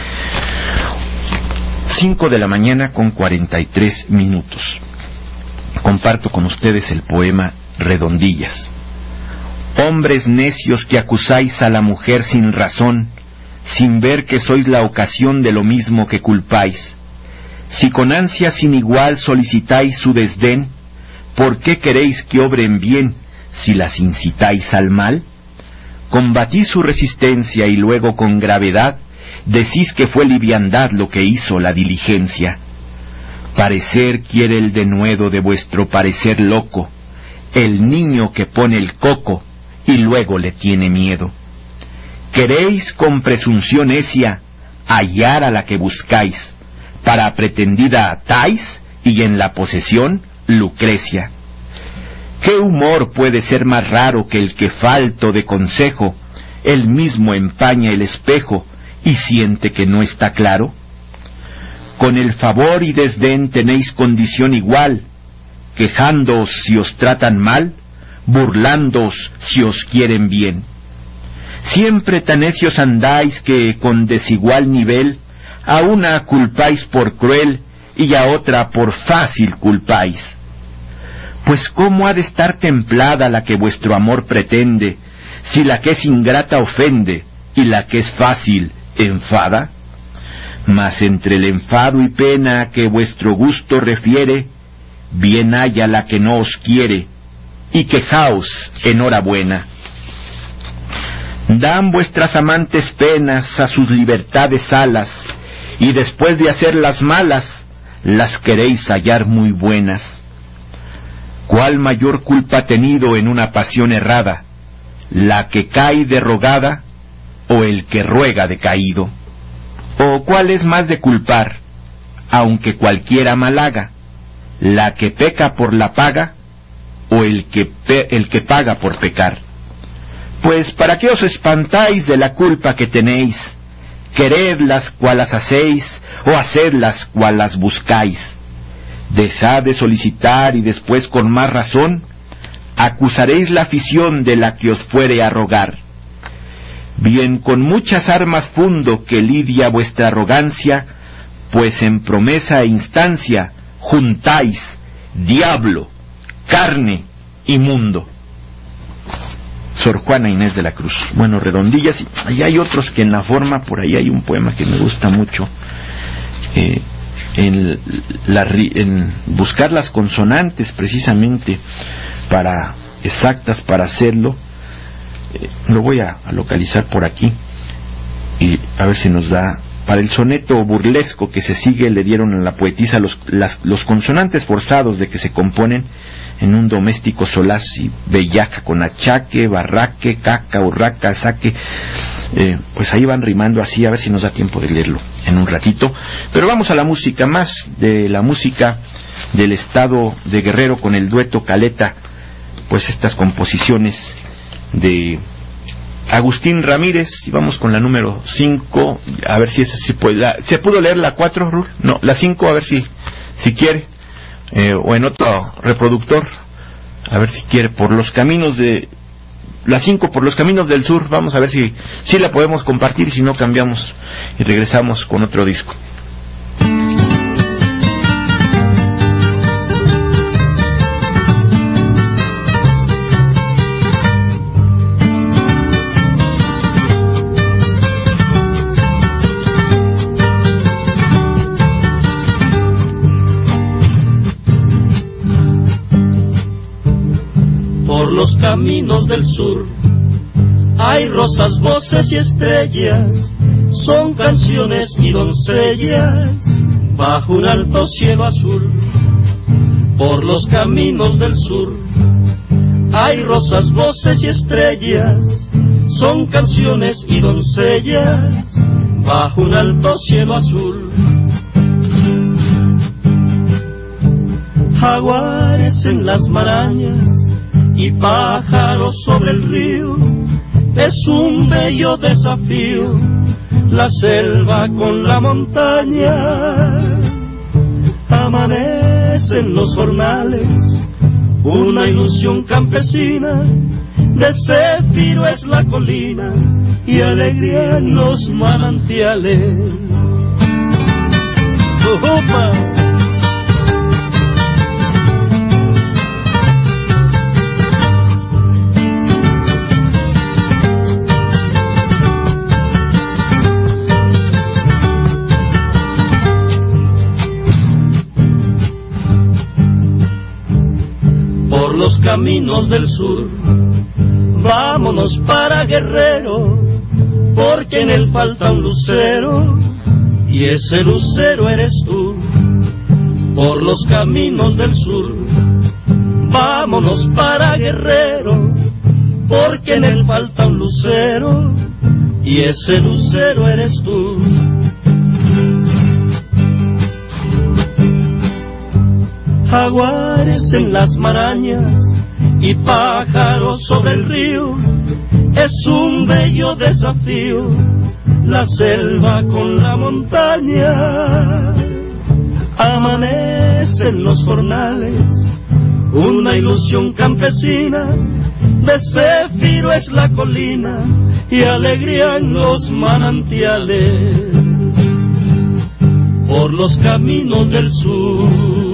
Cinco de la mañana con cuarenta y tres minutos. Comparto con ustedes el poema Redondillas. Hombres necios que acusáis a la mujer sin razón, sin ver que sois la ocasión de lo mismo que culpáis. Si con ansia sin igual solicitáis su desdén, ¿por qué queréis que obren bien si las incitáis al mal? Combatís su resistencia y luego con gravedad decís que fue liviandad lo que hizo la diligencia. Parecer quiere el denuedo de vuestro parecer loco, el niño que pone el coco y luego le tiene miedo. Queréis con presunción necia hallar a la que buscáis, para pretendida atáis y en la posesión Lucrecia. ¿Qué humor puede ser más raro que el que falto de consejo, él mismo empaña el espejo y siente que no está claro? Con el favor y desdén tenéis condición igual, quejándoos si os tratan mal, burlándoos si os quieren bien. Siempre tan necios andáis que con desigual nivel a una culpáis por cruel y a otra por fácil culpáis. Pues ¿cómo ha de estar templada la que vuestro amor pretende, si la que es ingrata ofende y la que es fácil enfada? Mas entre el enfado y pena que vuestro gusto refiere, bien haya la que no os quiere, y quejaos enhorabuena. Dan vuestras amantes penas a sus libertades alas, y después de hacerlas malas, las queréis hallar muy buenas. ¿Cuál mayor culpa ha tenido en una pasión errada, la que cae derrogada, o el que ruega decaído? ¿O cuál es más de culpar, aunque cualquiera mal haga, la que peca por la paga, o el que, pe- el que paga por pecar? Pues ¿para qué os espantáis de la culpa que tenéis? Queredlas cual las hacéis, o hacedlas cual las buscáis. Dejad de solicitar y después con más razón acusaréis la afición de la que os fuere a rogar. Bien con muchas armas fundo que lidia vuestra arrogancia, pues en promesa e instancia juntáis diablo, carne y mundo. Sor Juana Inés de la Cruz. Bueno, Redondillas, y hay otros que en la forma, por ahí hay un poema que me gusta mucho, eh, en, la, en buscar las consonantes precisamente para exactas para hacerlo. Eh, lo voy a, a localizar por aquí y a ver si nos da para el soneto burlesco que se sigue le dieron a la poetisa los, las, los consonantes forzados de que se componen en un doméstico solaz y bellaca con achaque, barraque, caca, urraca, saque. Eh, pues ahí van rimando así, a ver si nos da tiempo de leerlo en un ratito. Pero vamos a la música, más de la música del estado de Guerrero con el dueto Caleta, pues estas composiciones de Agustín Ramírez, y vamos con la número cinco, a ver si esa sí puede, la, ¿se pudo leer la cuatro, Rul? No, la cinco, a ver si, si quiere, eh, o en otro reproductor, a ver si quiere, por los caminos de, la cinco, por los caminos del sur, vamos a ver si, si la podemos compartir, y si no cambiamos y regresamos con otro disco. Los caminos del sur hay rosas, voces y estrellas, son canciones y doncellas bajo un alto cielo azul. Por los caminos del sur hay rosas, voces y estrellas, son canciones y doncellas bajo un alto cielo azul. Jaguares en las marañas y pájaros sobre el río, es un bello desafío, la selva con la montaña. Amanecen los jornales, una ilusión campesina, de céfiro es la colina, y alegría en los manantiales. ¡Opa! Los caminos del sur, vámonos para Guerrero, porque en él falta un lucero, y ese lucero eres tú. Por los caminos del sur, vámonos para Guerrero, porque en él falta un lucero, y ese lucero eres tú. Jaguares en las marañas y pájaros sobre el río, es un bello desafío, la selva con la montaña. Amanecen los jornales, una ilusión campesina, de céfiro es la colina, y alegría en los manantiales. Por los caminos del sur.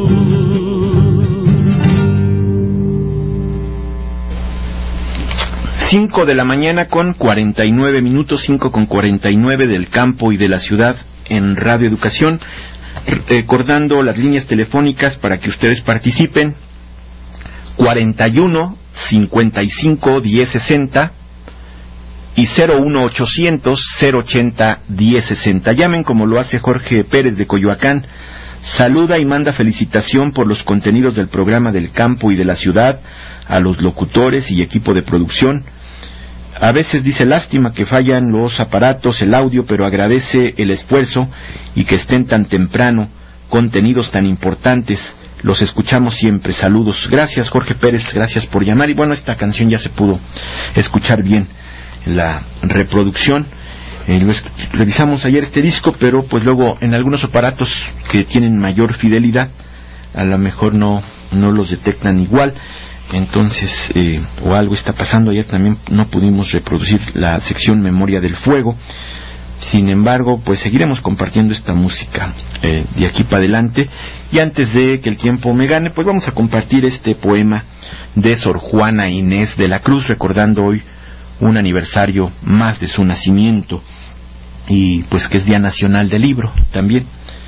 Cinco de la mañana con cuarenta y nueve minutos, cinco con cuarenta y nueve del campo y de la ciudad en Radio Educación, recordando las líneas telefónicas para que ustedes participen: cuarenta y uno, cincuenta y cinco, diez sesenta y cero uno ochocientos, cero ochenta, diez sesenta. Llamen como lo hace Jorge Pérez de Coyoacán. Saluda y manda felicitación por los contenidos del programa del campo y de la ciudad a los locutores y equipo de producción. A veces dice lástima que fallan los aparatos, el audio, pero agradece el esfuerzo y que estén tan temprano, contenidos tan importantes. Los escuchamos siempre. Saludos. Gracias, Jorge Pérez, gracias por llamar. Y bueno, esta canción ya se pudo escuchar bien en la reproducción. Eh, lo revisamos ayer este disco, pero pues luego en algunos aparatos que tienen mayor fidelidad a lo mejor no, no los detectan igual. Entonces, eh, o algo está pasando. Ayer también no pudimos reproducir la sección Memoria del Fuego. Sin embargo, pues seguiremos compartiendo esta música eh, de aquí para adelante. Y antes de que el tiempo me gane, pues vamos a compartir este poema de Sor Juana Inés de la Cruz, recordando hoy un aniversario más de su nacimiento, y pues que es Día Nacional del Libro también.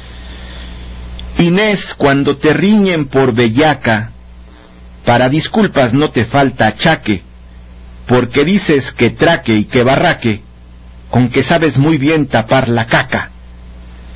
Inés, cuando te riñen por bellaca, para disculpas no te falta achaque, porque dices que traque y que barraque, con que sabes muy bien tapar la caca.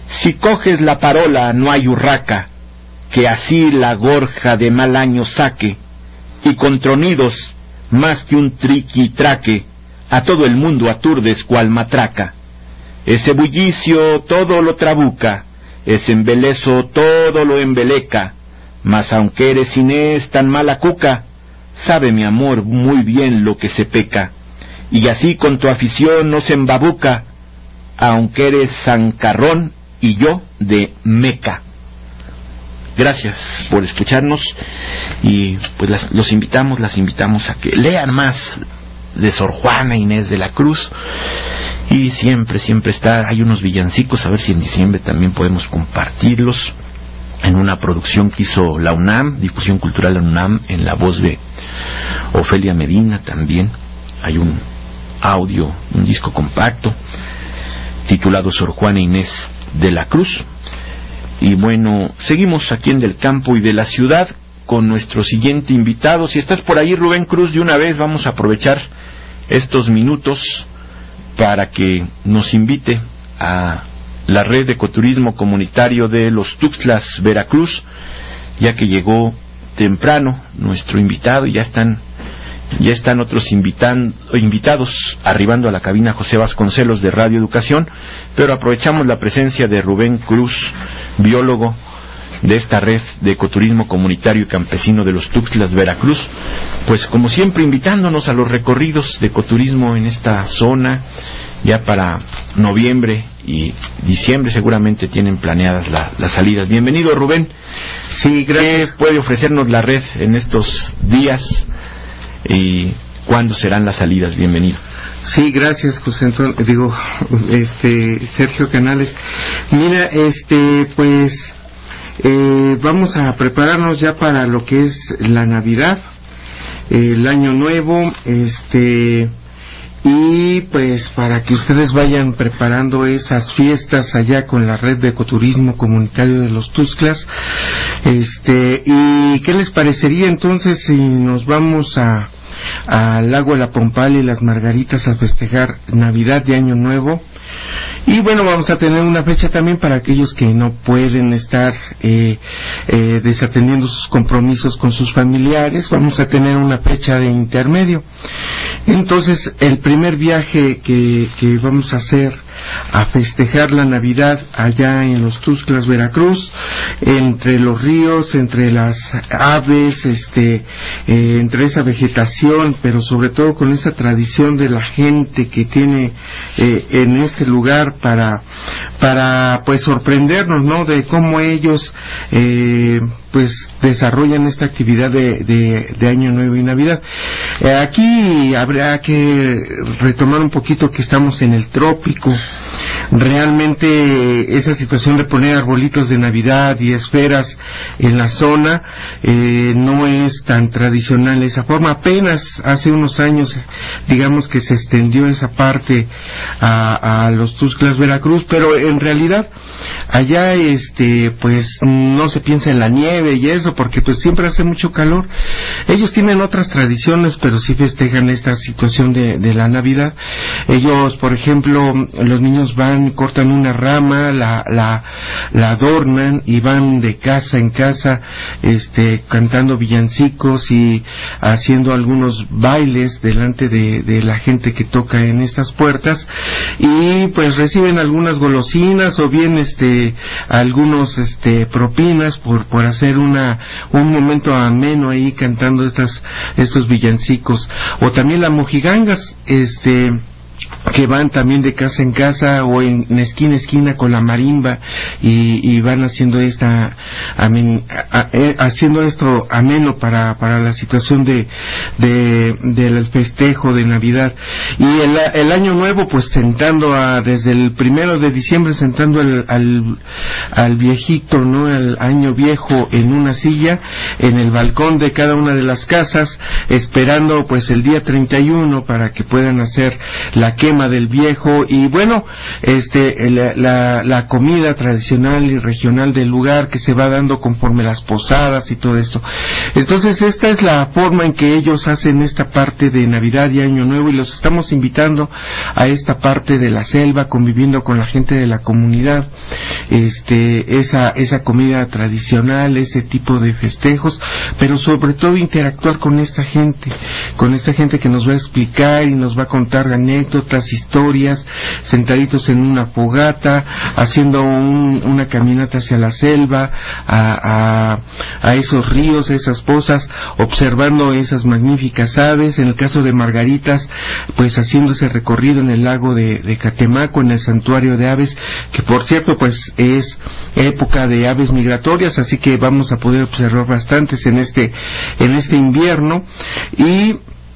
Si coges la parola no hay urraca, que así la gorja de mal año saque, y con tronidos, más que un triqui traque, a todo el mundo aturdes cual matraca. Ese bullicio todo lo trabuca, ese embelezo todo lo embeleca, mas aunque eres Inés tan mala cuca, sabe mi amor muy bien lo que se peca, y así con tu afición no se embabuca, aunque eres zancarrón y yo de Meca. Gracias por escucharnos y pues las, los invitamos, las invitamos a que lean más de Sor Juana Inés de la Cruz, y siempre, siempre está, hay unos villancicos, a ver si en diciembre también podemos compartirlos en una producción que hizo la UNAM, Difusión Cultural de la UNAM, en la voz de Ofelia Medina. También hay un audio, un disco compacto titulado Sor Juana Inés de la Cruz. Y bueno, seguimos aquí en Del Campo y de la Ciudad con nuestro siguiente invitado. Si estás por ahí, Rubén Cruz, de una vez vamos a aprovechar estos minutos para que nos invite a la red de ecoturismo comunitario de los Tuxtlas, Veracruz, ya que llegó temprano nuestro invitado y ya están ya están otros invitan, invitados arribando a la cabina. José Vasconcelos de Radio Educación, pero aprovechamos la presencia de Rubén Cruz, biólogo de esta red de ecoturismo comunitario y campesino de los Tuxtlas, Veracruz, pues como siempre invitándonos a los recorridos de ecoturismo en esta zona. Ya para noviembre y diciembre seguramente tienen planeadas la, las salidas. Bienvenido, Rubén. Sí, gracias. ¿Qué puede ofrecernos la red en estos días y cuándo serán las salidas? Bienvenido. Sí, gracias, José Antonio, digo, este, Sergio Canales. Mira, este, pues, eh, vamos a prepararnos ya para lo que es la Navidad, eh, el Año Nuevo, este, y pues para que ustedes vayan preparando esas fiestas allá con la red de ecoturismo comunitario de los Tuxtlas. Este, y ¿qué les parecería entonces si nos vamos a al lago de la Pompal y las Margaritas a festejar Navidad y Año Nuevo? Y bueno, vamos a tener una fecha también para aquellos que no pueden estar eh, eh, desatendiendo sus compromisos con sus familiares. Vamos a tener una fecha de intermedio. Entonces, el primer viaje que, que vamos a hacer a festejar la Navidad allá en los Tuxtlas, Veracruz, entre los ríos, entre las aves, este, eh, entre esa vegetación, pero sobre todo con esa tradición de la gente que tiene eh, en este lugar para, para pues sorprendernos, ¿no?, de cómo ellos eh, pues desarrollan esta actividad de, de, de Año Nuevo y Navidad. Eh, aquí habrá que retomar un poquito que estamos en el trópico. Realmente esa situación de poner arbolitos de Navidad y esferas en la zona eh, no es tan tradicional esa forma. Apenas hace unos años, digamos que se extendió esa parte a, a los Tuxtlas, Veracruz, pero en realidad allá este pues no se piensa en la nieve y eso, porque pues siempre hace mucho calor. Ellos tienen otras tradiciones, pero sí festejan esta situación de, de la Navidad. Ellos, por ejemplo, los niños van, cortan una rama, la, la, la adornan y van de casa en casa, este, cantando villancicos y haciendo algunos bailes delante de, de la gente que toca en estas puertas, y pues reciben algunas golosinas o bien este, algunos este, propinas por, por hacer una, un momento ameno ahí cantando estas, estos villancicos. O también las mojigangas, este, que van también de casa en casa o en, en esquina a esquina con la marimba y, y van haciendo esta amen, a, a, haciendo esto ameno para para la situación de, de del festejo de Navidad. Y el, el Año Nuevo, pues sentando a, desde el primero de diciembre, sentando al, al al viejito, no, al año viejo en una silla en el balcón de cada una de las casas, esperando pues el día treinta y uno para que puedan hacer la quema del Viejo, y bueno, este la, la, la comida tradicional y regional del lugar que se va dando conforme las posadas y todo esto. Entonces esta es la forma en que ellos hacen esta parte de Navidad y Año Nuevo, y los estamos invitando a esta parte de la selva, conviviendo con la gente de la comunidad, este esa esa comida tradicional, ese tipo de festejos, pero sobre todo interactuar con esta gente, con esta gente que nos va a explicar y nos va a contar anécdotas, historias, sentaditos en una fogata, haciendo un, una caminata hacia la selva, a, a, a esos ríos, a esas pozas, observando esas magníficas aves. En el caso de Margaritas, pues haciendo ese recorrido en el lago de, de Catemaco, en el santuario de aves, que por cierto pues es época de aves migratorias, así que vamos a poder observar bastantes en este en este invierno. Y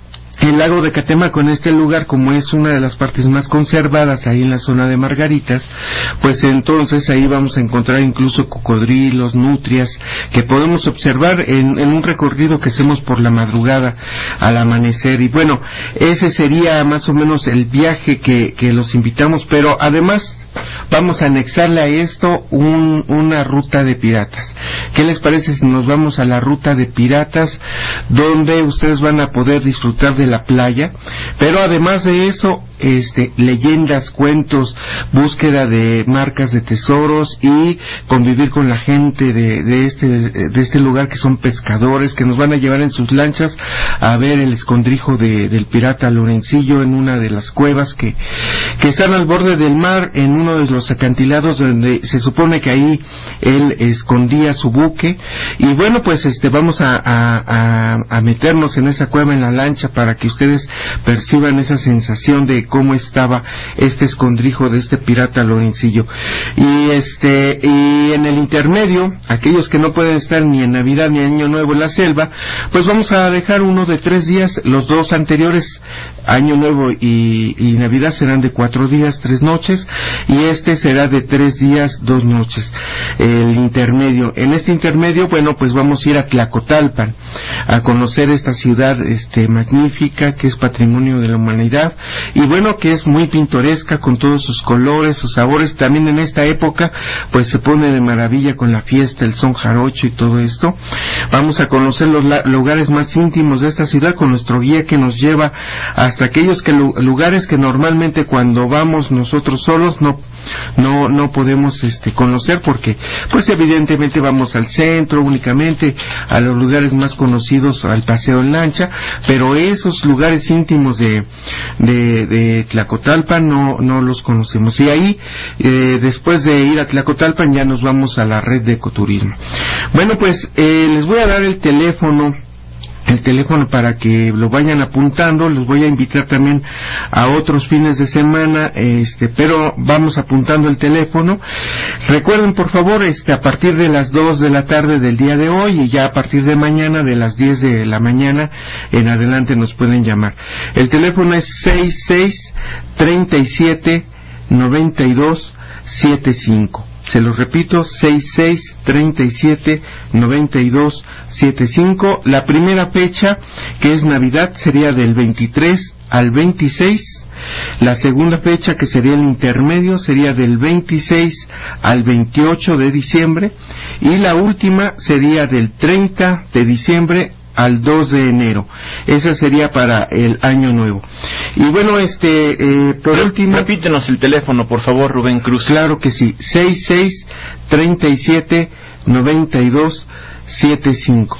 el lago de Catemaco, en este lugar, como es una de las partes más conservadas ahí en la zona de Margaritas, pues entonces ahí vamos a encontrar incluso cocodrilos, nutrias, que podemos observar en, en un recorrido que hacemos por la madrugada al amanecer. Y bueno, ese sería más o menos el viaje que, que los invitamos, pero además vamos a anexarle a esto un, una ruta de piratas. ¿Qué les parece si nos vamos a la ruta de piratas, donde ustedes van a poder disfrutar de la playa, pero además de eso, este, leyendas, cuentos, búsqueda de marcas de tesoros y convivir con la gente de, de este, de este lugar, que son pescadores, que nos van a llevar en sus lanchas a ver el escondrijo de, del pirata Lorencillo en una de las cuevas que, que están al borde del mar, en uno de los acantilados donde se supone que ahí él escondía su buque. Y bueno, pues este vamos a, a, a, a meternos en esa cueva en la lancha para que ustedes perciban esa sensación de cómo estaba este escondrijo de este pirata Lorencillo. Y este y en el intermedio, aquellos que no pueden estar ni en Navidad ni en Año Nuevo en la selva, pues vamos a dejar uno de tres días. Los dos anteriores, Año Nuevo y, y Navidad, serán de cuatro días, tres noches, y este será de tres días, dos noches, el intermedio. En este intermedio, bueno, pues vamos a ir a Tlacotalpan a conocer esta ciudad este magnífica, que es patrimonio de la humanidad, y bueno, que es muy pintoresca con todos sus colores, sus sabores. También en esta época pues se pone de maravilla con la fiesta, el son jarocho y todo esto. Vamos a conocer los lugares más íntimos de esta ciudad con nuestro guía, que nos lleva hasta aquellos que lugares que normalmente cuando vamos nosotros solos no no no podemos este conocer, porque pues evidentemente vamos al centro únicamente, a los lugares más conocidos, al paseo en lancha, pero esos lugares íntimos de de, de Tlacotalpan no no los conocemos. Y ahí eh, después de ir a Tlacotalpan ya nos vamos a la red de ecoturismo. Bueno, pues eh, les voy a dar el teléfono el teléfono para que lo vayan apuntando. Los voy a invitar también a otros fines de semana, este, pero vamos apuntando el teléfono. Recuerden, por favor, este, a partir de las dos de la tarde del día de hoy, y ya a partir de mañana, de las diez de la mañana en adelante, nos pueden llamar. El teléfono es seis seis, treinta y siete, noventa y dos, setenta y cinco. Se los repito, seis seis, treinta y siete, noventa y dos, setenta y cinco. La primera fecha, que es Navidad, sería del veintitrés al veintiséis. La segunda fecha, que sería el intermedio, sería del veintiséis al veintiocho de diciembre. Y la última sería del treinta de diciembre al dos de enero. Esa sería para el Año Nuevo. Y bueno, este, eh, por último... Repítenos el teléfono, por favor, Rubén Cruz. Claro que sí, seis seis, treinta y siete, noventa y dos, setenta y cinco.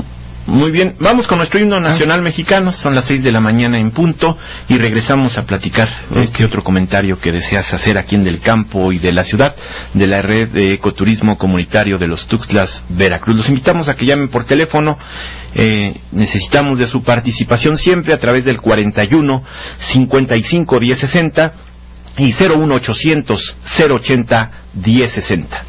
Muy bien, vamos con nuestro himno nacional mexicano. Son las seis de la mañana en punto, y regresamos a platicar okay. este otro comentario que deseas hacer aquí en Del Campo y de la Ciudad, de la red de ecoturismo comunitario de los Tuxtlas, Veracruz. Los invitamos a que llamen por teléfono. Eh, necesitamos de su participación siempre a través del cuarenta y uno, cincuenta y cinco, diez sesenta y cero uno ochocientos, cero ochenta, diez sesenta.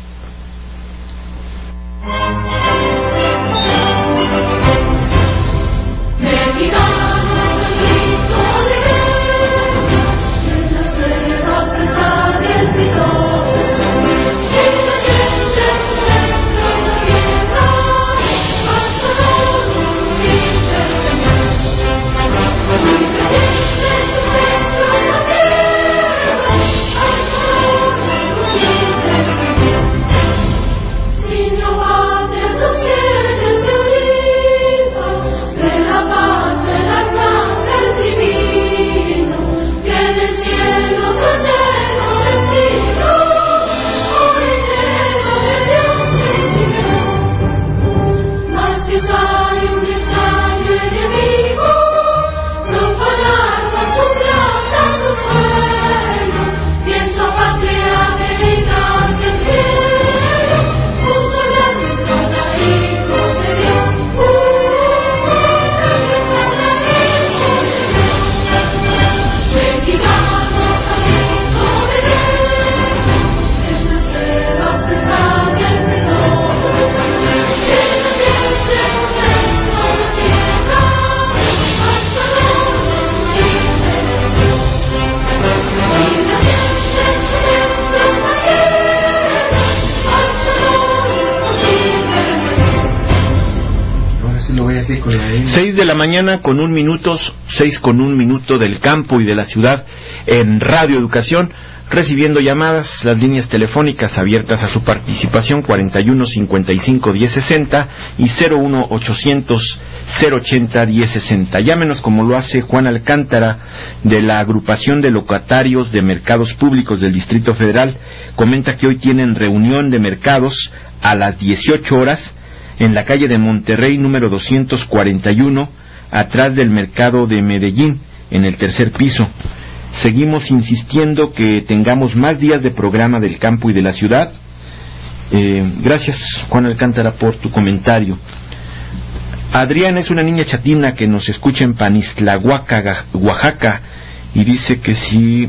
Thank you. Seis de la mañana con un minuto, seis con un minuto del campo y de la ciudad en Radio Educación, recibiendo llamadas, las líneas telefónicas abiertas a su participación cuarenta y uno cincuenta y cinco diez sesenta y cero uno ochocientos cero ochenta diez sesenta. Llámenos como lo hace Juan Alcántara de la agrupación de locatarios de mercados públicos del Distrito Federal. Comenta que hoy tienen reunión de mercados a las dieciocho horas en la calle de Monterrey número doscientos cuarenta y uno, atrás del mercado de Medellín, en el tercer piso. Seguimos insistiendo que tengamos más días de programa del campo y de la ciudad. Eh, gracias, Juan Alcántara, por tu comentario. Adriana es una niña chatina que nos escucha en Panistlahuaca, Oaxaca, y dice que si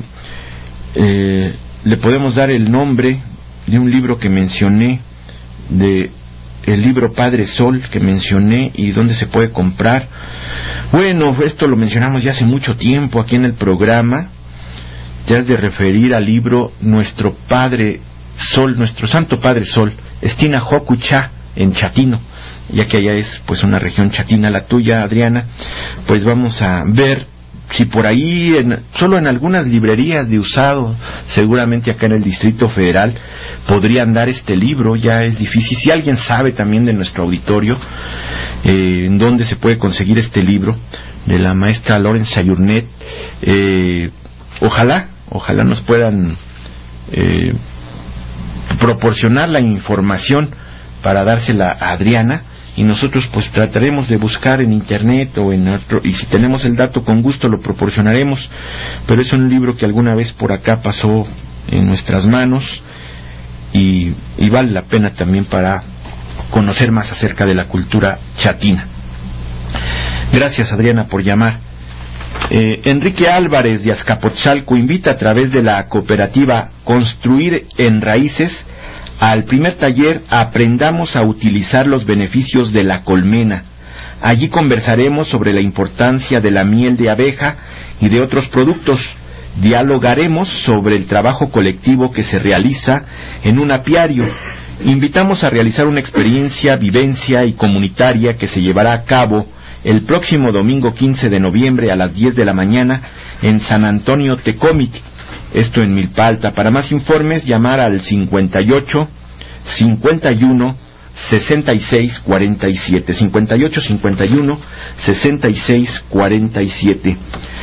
eh, le podemos dar el nombre de un libro que mencioné, de el libro Padre Sol que mencioné, y dónde se puede comprar. Bueno, esto lo mencionamos ya hace mucho tiempo aquí en el programa. Ya has de referir al libro Nuestro Padre Sol, Nuestro Santo Padre Sol, Estina Jocucha, en Chatino, ya que allá es pues una región chatina la tuya, Adriana. Pues vamos a ver si por ahí, en, solo en algunas librerías de usado, seguramente acá en el Distrito Federal, podrían dar este libro. Ya es difícil. Si alguien sabe también de nuestro auditorio eh, en dónde se puede conseguir este libro de la maestra Lorenza Ayurnet, eh, ojalá, ojalá nos puedan eh, proporcionar la información para dársela a Adriana, y nosotros pues trataremos de buscar en internet o en otro, y si tenemos el dato con gusto lo proporcionaremos. Pero es un libro que alguna vez por acá pasó en nuestras manos, y, y vale la pena también para conocer más acerca de la cultura chatina. Gracias, Adriana, por llamar. Eh, Enrique Álvarez de Azcapotzalco invita a través de la cooperativa Construir en Raíces al primer taller Aprendamos a utilizar los beneficios de la colmena. Allí conversaremos sobre la importancia de la miel de abeja y de otros productos. Dialogaremos sobre el trabajo colectivo que se realiza en un apiario. Invitamos a realizar una experiencia, vivencia y comunitaria que se llevará a cabo el próximo domingo quince de noviembre a las diez de la mañana en San Antonio Tecómitl, esto en Milpa Alta. Para más informes, llamar al cincuenta y ocho, cincuenta y uno, sesenta y seis, cuarenta y siete, cincuenta y ocho, cincuenta y uno, sesenta y seis, cuarenta y siete.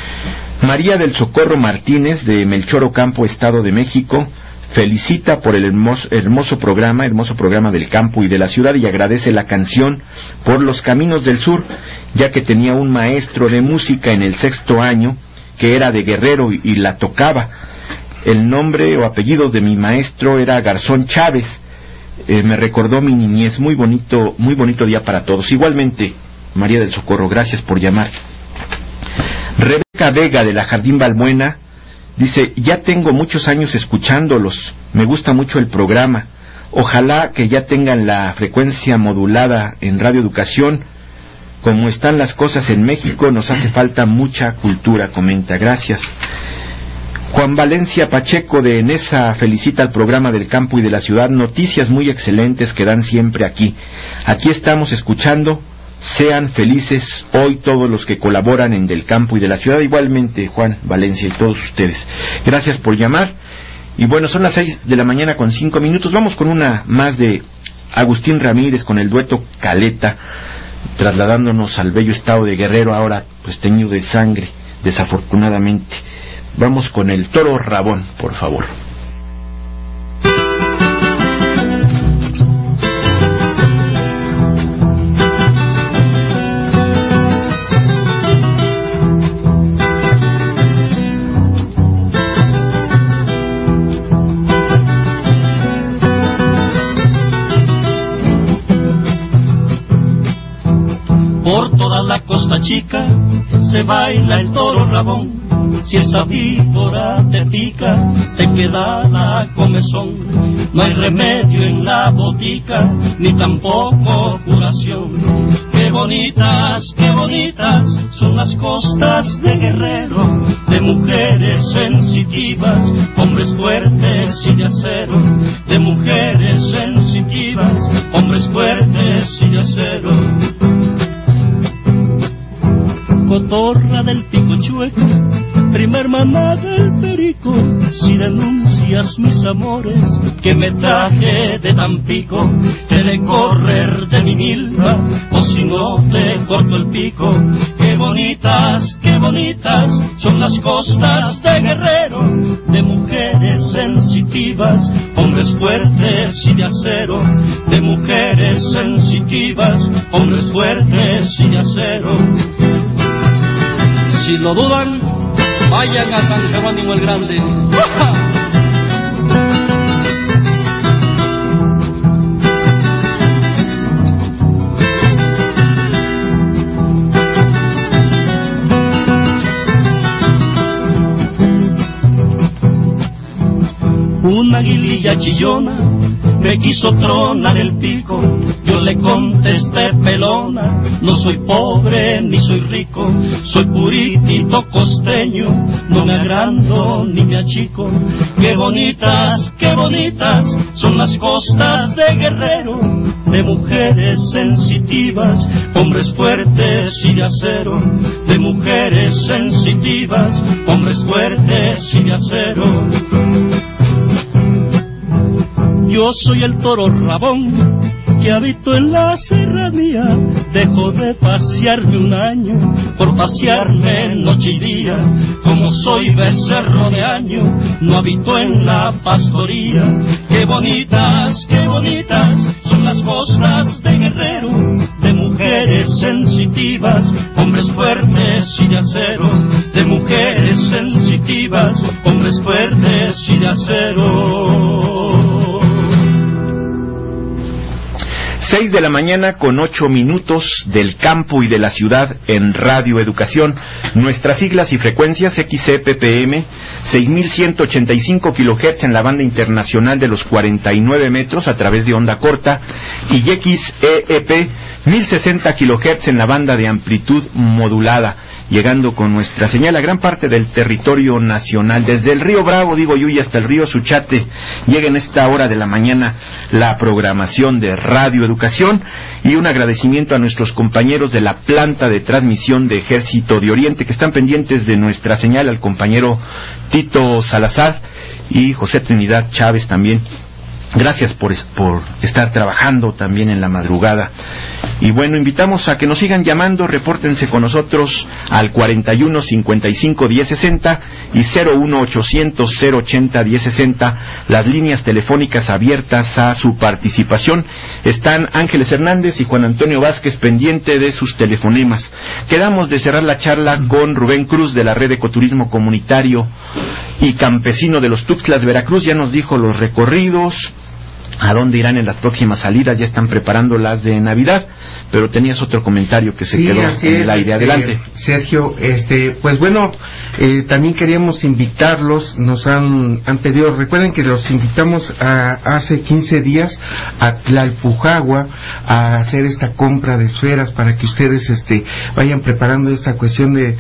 María del Socorro Martínez de Melchor Ocampo, Estado de México, felicita por el hermoso, hermoso programa, hermoso programa del campo y de la ciudad, y agradece la canción Por los Caminos del Sur, ya que tenía un maestro de música en el sexto año que era de Guerrero y, y la tocaba. El nombre o apellido de mi maestro era Garzón Chávez. Eh, me recordó mi niñez. Muy bonito, muy bonito día para todos. Igualmente, María del Socorro, gracias por llamar. Rebeca Vega de la Jardín Balbuena dice: ya tengo muchos años escuchándolos, me gusta mucho el programa, ojalá que ya tengan la frecuencia modulada en Radio Educación. Como están las cosas en México, nos hace falta mucha cultura, comenta. Gracias. Juan Valencia Pacheco de Enesa felicita al programa del campo y de la ciudad, noticias muy excelentes que dan siempre aquí. Aquí estamos escuchando. Sean felices hoy todos los que colaboran en Del Campo y de la Ciudad. Igualmente, Juan Valencia y todos ustedes. Gracias por llamar. Y bueno, son las seis de la mañana con cinco minutos. Vamos con una más de Agustín Ramírez con el dueto Caleta, trasladándonos al bello estado de Guerrero, ahora pues teñido de sangre, desafortunadamente. Vamos con el Toro Rabón, por favor. Por toda la Costa Chica se baila el toro rabón. Si esa víbora te pica, te queda la comezón. No hay remedio en la botica, ni tampoco curación. Qué bonitas, qué bonitas son las costas de Guerrero, de mujeres sensitivas, hombres fuertes y de acero. De mujeres sensitivas, hombres fuertes y de acero. del pico chueco, prima hermana del perico. Si denuncias mis amores, que me traje de Tampico, te de correr de mi milpa, o si no te corto el pico. Qué bonitas, qué bonitas son las costas de Guerrero, de mujeres sensitivas, hombres fuertes y de acero, de mujeres sensitivas, hombres fuertes y de acero. Si lo dudan, vayan a San Jerónimo el Grande. Una aguililla chillona me quiso tronar el pico, yo le contesté pelona, no soy pobre ni soy rico, soy puritito costeño, no me agrando ni me achico. Qué bonitas, qué bonitas son las costas de Guerrero, de mujeres sensitivas, hombres fuertes y de acero, de mujeres sensitivas, hombres fuertes y de acero. Yo soy el toro rabón que habito en la serranía, dejo de pasearme un año por pasearme noche y día. Como soy becerro de año, no habito en la pastoría. Qué bonitas, qué bonitas son las costas de Guerrero, de mujeres sensitivas, hombres fuertes y de acero, de mujeres sensitivas, hombres fuertes y de acero. Seis de la mañana con ocho minutos del campo y de la ciudad en Radio Educación. Nuestras siglas y frecuencias: X C P P M seis mil ciento ochenta y cinco kilohertz en la banda internacional de los cuarenta y nueve metros a través de onda corta, y X E E P mil sesenta kilohertz en la banda de amplitud modulada, llegando con nuestra señal a gran parte del territorio nacional. Desde el río Bravo, digo yo, y hasta el río Suchate, llega en esta hora de la mañana la programación de Radio Educación, y un agradecimiento a nuestros compañeros de la planta de transmisión de Ejército de Oriente, que están pendientes de nuestra señal, al compañero Tito Salazar y José Trinidad Chávez también. Gracias por, por estar trabajando también en la madrugada. Y bueno, invitamos a que nos sigan llamando, repórtense con nosotros al cuarenta y uno cincuenta y cinco diez sesenta y cero uno ochocientos cero ochenta diez sesenta, las líneas telefónicas abiertas a su participación. Están Ángeles Hernández y Juan Antonio Vázquez pendiente de sus telefonemas. Quedamos de cerrar la charla con Rubén Cruz de la Red de Ecoturismo Comunitario y Campesino de los Tuxtlas, Veracruz. Ya nos dijo los recorridos, a dónde irán en las próximas salidas, ya están preparando las de Navidad, pero tenías otro comentario que se sí, quedó así en es, el aire. este, Adelante. Sergio, este, pues bueno, eh, también queríamos invitarlos, nos han, han pedido, recuerden que los invitamos a, hace quince días a Tlalpujagua a hacer esta compra de esferas para que ustedes este, vayan preparando esta cuestión de,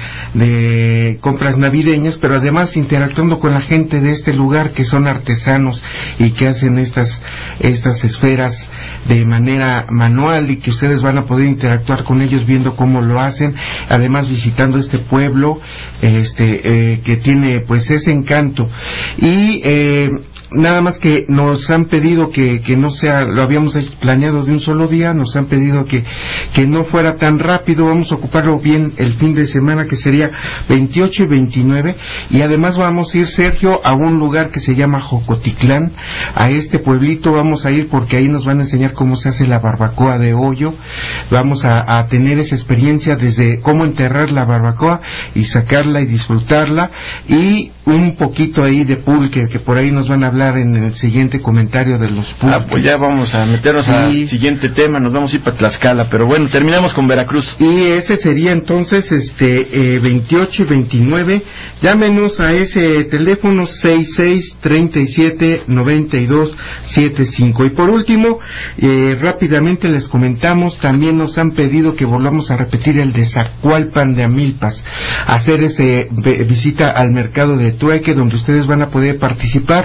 de compras navideñas, pero además interactuando con la gente de este lugar que son artesanos y que hacen estas estas esferas de manera manual, y que ustedes van a poder interactuar con ellos viendo cómo lo hacen, además visitando este pueblo este eh, que tiene pues ese encanto. Y eh, nada más que nos han pedido que, que no sea, lo habíamos planeado de un solo día, nos han pedido que, que no fuera tan rápido, vamos a ocuparlo bien el fin de semana, que sería veintiocho y veintinueve, y además vamos a ir, Sergio, a un lugar que se llama Jocotitlán. A este pueblito vamos a ir porque ahí nos van a enseñar cómo se hace la barbacoa de hoyo, vamos a, a tener esa experiencia desde cómo enterrar la barbacoa y sacarla y disfrutarla, y un poquito ahí de pulque, que por ahí nos van a hablar en el siguiente comentario de los pulques. Ah, pues ya vamos a meternos sí. al siguiente tema, nos vamos a ir para Tlaxcala, pero bueno, terminamos con Veracruz. Y ese sería entonces este eh, veintiocho y veintinueve, llámenos a ese teléfono seis seis treinta y siete noventa y dos setenta y cinco. Y por último, eh, rápidamente les comentamos, también nos han pedido que volvamos a repetir el de Zacualpan de Amilpas, hacer ese visita al mercado de trueque, donde ustedes van a poder participar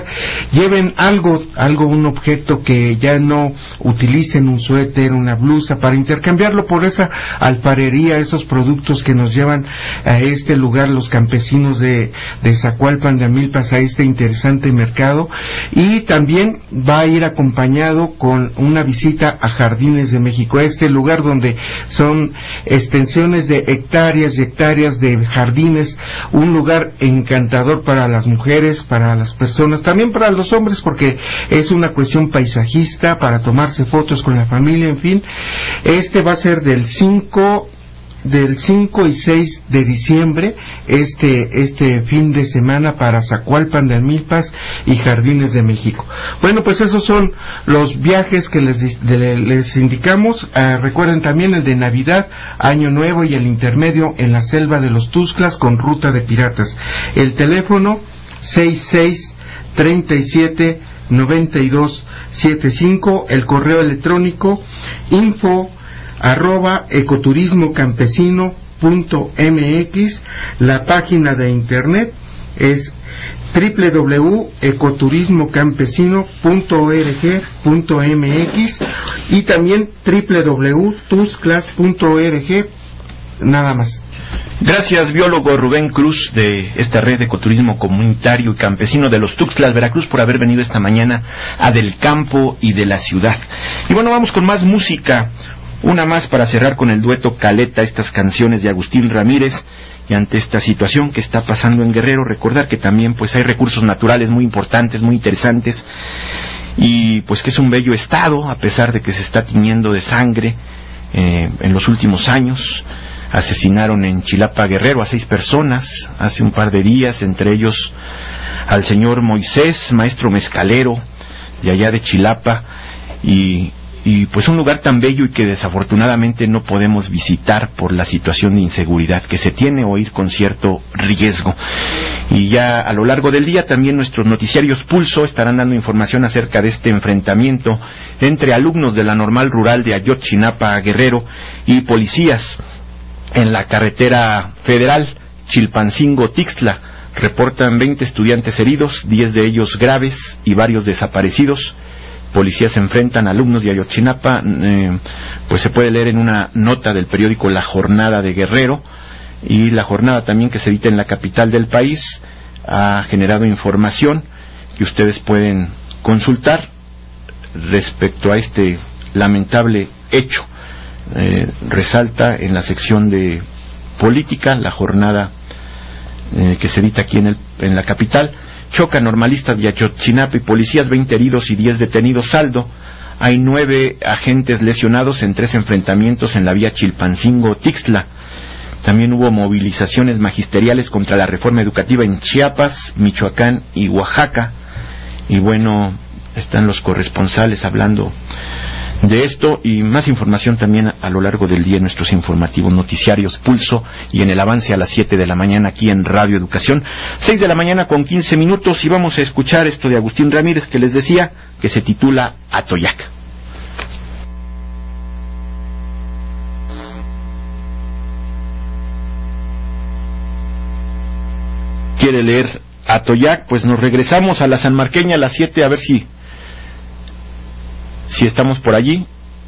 lleven algo, algo, un objeto que ya no utilicen, un suéter, una blusa, para intercambiarlo por esa alfarería, esos productos que nos llevan a este lugar los campesinos de, de Zacualpan de Amilpas, a este interesante mercado. Y también va a ir acompañado con una visita a Jardines de México, este lugar donde son extensiones de hectáreas y hectáreas de jardines, un lugar encantador para las mujeres, para las personas, también para los hombres, porque es una cuestión paisajista, para tomarse fotos con la familia, en fin. Este va a ser del cinco del cinco y seis de diciembre, este este fin de semana, para Zacualpan de Amilpas y Jardines de México. Bueno, pues esos son los viajes que les, de, les indicamos. Uh, recuerden también el de Navidad, Año Nuevo y el intermedio en la selva de los Tuxtlas con ruta de piratas. El teléfono seis seis treinta y siete noventa y dos setenta y cinco, el correo electrónico info arroba ecoturismocampesino punto mx, la página de internet es doble u doble u doble u punto ecoturismocampesino punto org punto mx y también doble u doble u doble u punto tuxtlas punto org, nada más. Gracias, biólogo Rubén Cruz, de esta red de ecoturismo comunitario y campesino de los Tuxtlas, Veracruz, por haber venido esta mañana a Del Campo y de la Ciudad. Y bueno, vamos con más música. Una más para cerrar con el dueto Caleta, estas canciones de Agustín Ramírez. Y ante esta situación que está pasando en Guerrero, recordar que también pues hay recursos naturales muy importantes, muy interesantes, y pues que es un bello estado, a pesar de que se está tiñendo de sangre eh, en los últimos años. Asesinaron en Chilapa, Guerrero, a seis personas hace un par de días, entre ellos al señor Moisés, maestro mezcalero de allá de Chilapa, y y pues un lugar tan bello y que desafortunadamente no podemos visitar por la situación de inseguridad que se tiene, o ir con cierto riesgo. Y ya a lo largo del día también nuestros noticiarios Pulso estarán dando información acerca de este enfrentamiento entre alumnos de la Normal Rural de Ayotzinapa, Guerrero, y policías en la carretera federal Chilpancingo-Tixtla. Reportan veinte estudiantes heridos, diez de ellos graves y varios desaparecidos. Policías se enfrentan a alumnos de Ayotzinapa, eh, pues se puede leer en una nota del periódico La Jornada de Guerrero, y La Jornada también, que se edita en la capital del país, ha generado información que ustedes pueden consultar respecto a este lamentable hecho. Eh, resalta en la sección de política La Jornada, eh, que se edita aquí en, el, en la capital. Chocan normalistas de Ayotzinapa y policías, veinte heridos y diez detenidos. Saldo: hay nueve agentes lesionados en tres enfrentamientos en la vía Chilpancingo-Tixtla. También hubo movilizaciones magisteriales contra la reforma educativa en Chiapas, Michoacán y Oaxaca. Y bueno, están los corresponsales hablando de esto, y más información también a lo largo del día en nuestros informativos noticiarios Pulso y en el avance a las siete de la mañana aquí en Radio Educación. Seis de la mañana con quince minutos, y vamos a escuchar esto de Agustín Ramírez que les decía, que se titula Atoyac. ¿Quiere leer Atoyac? Pues nos regresamos a la Sanmarqueña a las siete, a ver si si estamos por allí.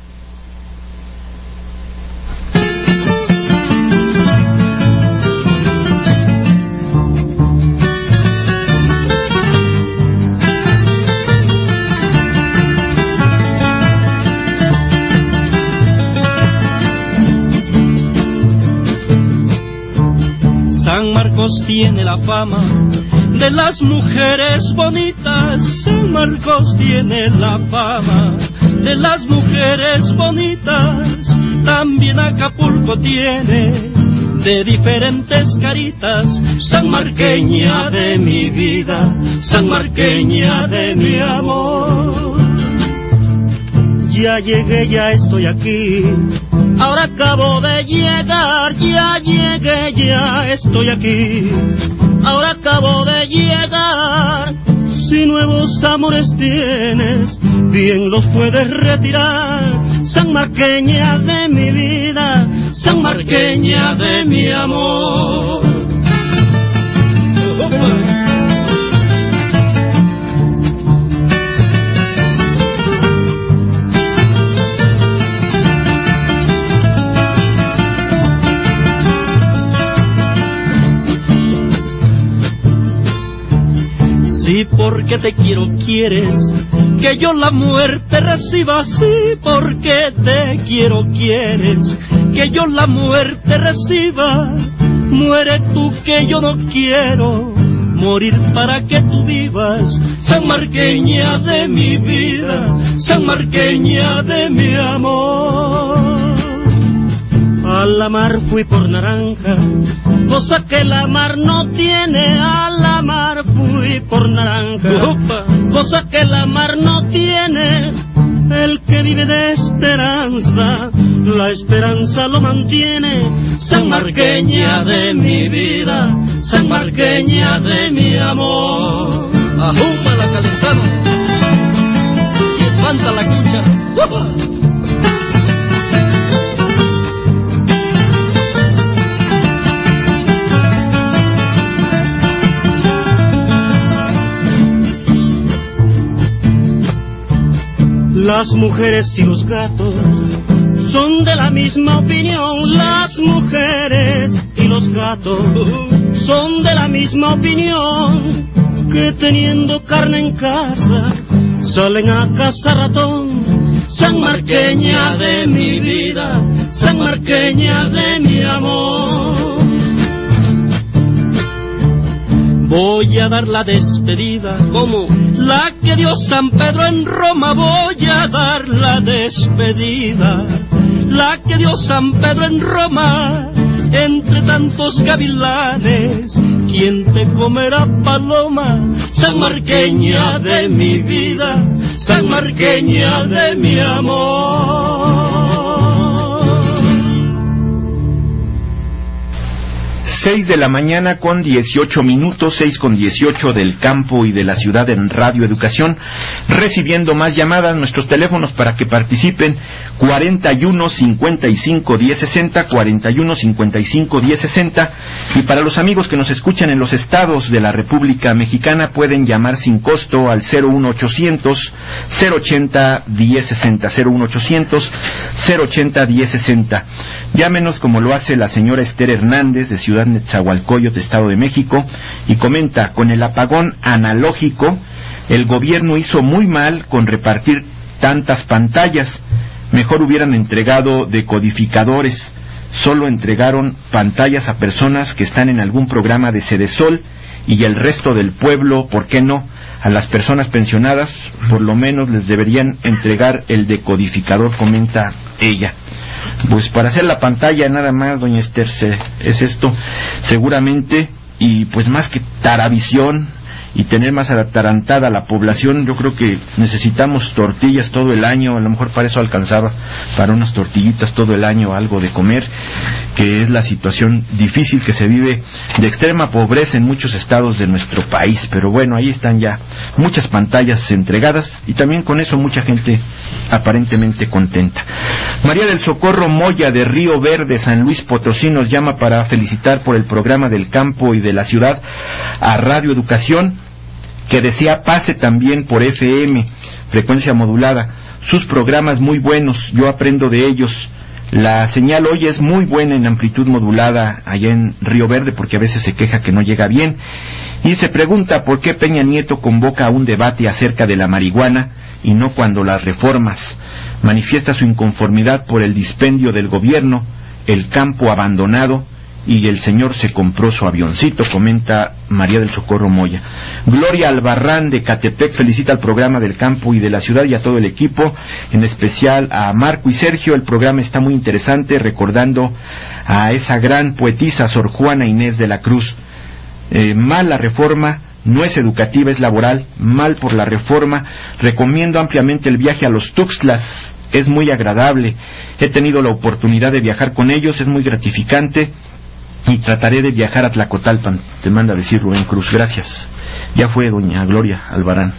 San Marcos tiene la fama de las mujeres bonitas. San Marcos tiene la fama de las mujeres bonitas. También Acapulco tiene de diferentes caritas. Sanmarqueña de mi vida, sanmarqueña de mi amor. Ya llegué, ya estoy aquí. Ahora acabo de llegar, ya llegué, ya estoy aquí. Ahora acabo de llegar. Si nuevos amores tienes, bien los puedes retirar. Sanmarqueña de mi vida, sanmarqueña de mi amor. Sí, porque te quiero, quieres que yo la muerte reciba. Sí, porque te quiero, quieres que yo la muerte reciba. Muere tú que yo no quiero morir para que tú vivas. Sanmarqueña de mi vida, sanmarqueña de mi amor. A la mar fui por naranja, cosa que la mar no tiene. A la mar fui por naranja, Opa. cosa que la mar no tiene. El que vive de esperanza, la esperanza lo mantiene. Sanmarqueña de mi vida, sanmarqueña de mi amor. Ajuma la calentamos y espanta la cucha. ¡Upa! Las mujeres y los gatos son de la misma opinión. Las mujeres y los gatos son de la misma opinión. Que teniendo carne en casa salen a cazar ratón. Sanmarqueña de mi vida, sanmarqueña de mi amor. Voy a dar la despedida, como la que dio San Pedro en Roma. Voy a dar la despedida, la que dio San Pedro en Roma. Entre tantos gavilanes, ¿quién te comerá, paloma? Sanmarqueña de mi vida, sanmarqueña de mi amor. Seis de la mañana con dieciocho minutos, seis con dieciocho del campo y de la ciudad en Radio Educación, recibiendo más llamadas, nuestros teléfonos para que participen, cuarenta y uno, cincuenta y cinco, diez sesenta, cuarenta y uno, cincuenta y cinco, diez sesenta, y para los amigos que nos escuchan en los estados de la República Mexicana pueden llamar sin costo al cero uno ochocientos, cero ochenta, diez sesenta, cero uno ochocientos, cero ochenta, diez sesenta. Llámenos como lo hace la señora Esther Hernández de Ciudad Netzahualcóyotl, Estado de México, y comenta: con el apagón analógico, el gobierno hizo muy mal con repartir tantas pantallas. Mejor hubieran entregado decodificadores. Solo entregaron pantallas a personas que están en algún programa de Sedesol, y el resto del pueblo, ¿por qué no? A las personas pensionadas, por lo menos les deberían entregar el decodificador, comenta ella. Pues para hacer la pantalla nada más, doña Esther, se, es esto, seguramente, y pues más que taravisión y tener más atarantada la población, yo creo que necesitamos tortillas todo el año. A lo mejor para eso alcanzaba, para unas tortillitas todo el año, algo de comer, que es la situación difícil que se vive de extrema pobreza en muchos estados de nuestro país. Pero bueno, ahí están ya muchas pantallas entregadas, y también con eso mucha gente aparentemente contenta. María del Socorro Moya de Río Verde, San Luis Potosí, nos llama para felicitar por el programa del campo y de la ciudad a Radio Educación, que desea pase también por F M, frecuencia modulada. Sus programas muy buenos, yo aprendo de ellos. La señal hoy es muy buena en amplitud modulada allá en Río Verde, porque a veces se queja que no llega bien. Y se pregunta por qué Peña Nieto convoca un debate acerca de la marihuana y no cuando las reformas. Manifiesta su inconformidad por el dispendio del gobierno, el campo abandonado, y el señor se compró su avioncito, comenta María del Socorro Moya. Gloria Albarrán de Catepec felicita al programa del campo y de la ciudad y a todo el equipo, en especial a Marco y Sergio. El programa está muy interesante, recordando a esa gran poetisa Sor Juana Inés de la Cruz. Eh, mal la reforma, no es educativa, es laboral. Mal por la reforma. Recomiendo ampliamente el viaje a los Tuxtlas, es muy agradable. He tenido la oportunidad de viajar con ellos, es muy gratificante. Y trataré de viajar a Tlacotalpan, te manda a decir Rubén Cruz. Gracias. Ya fue doña Gloria Albarán.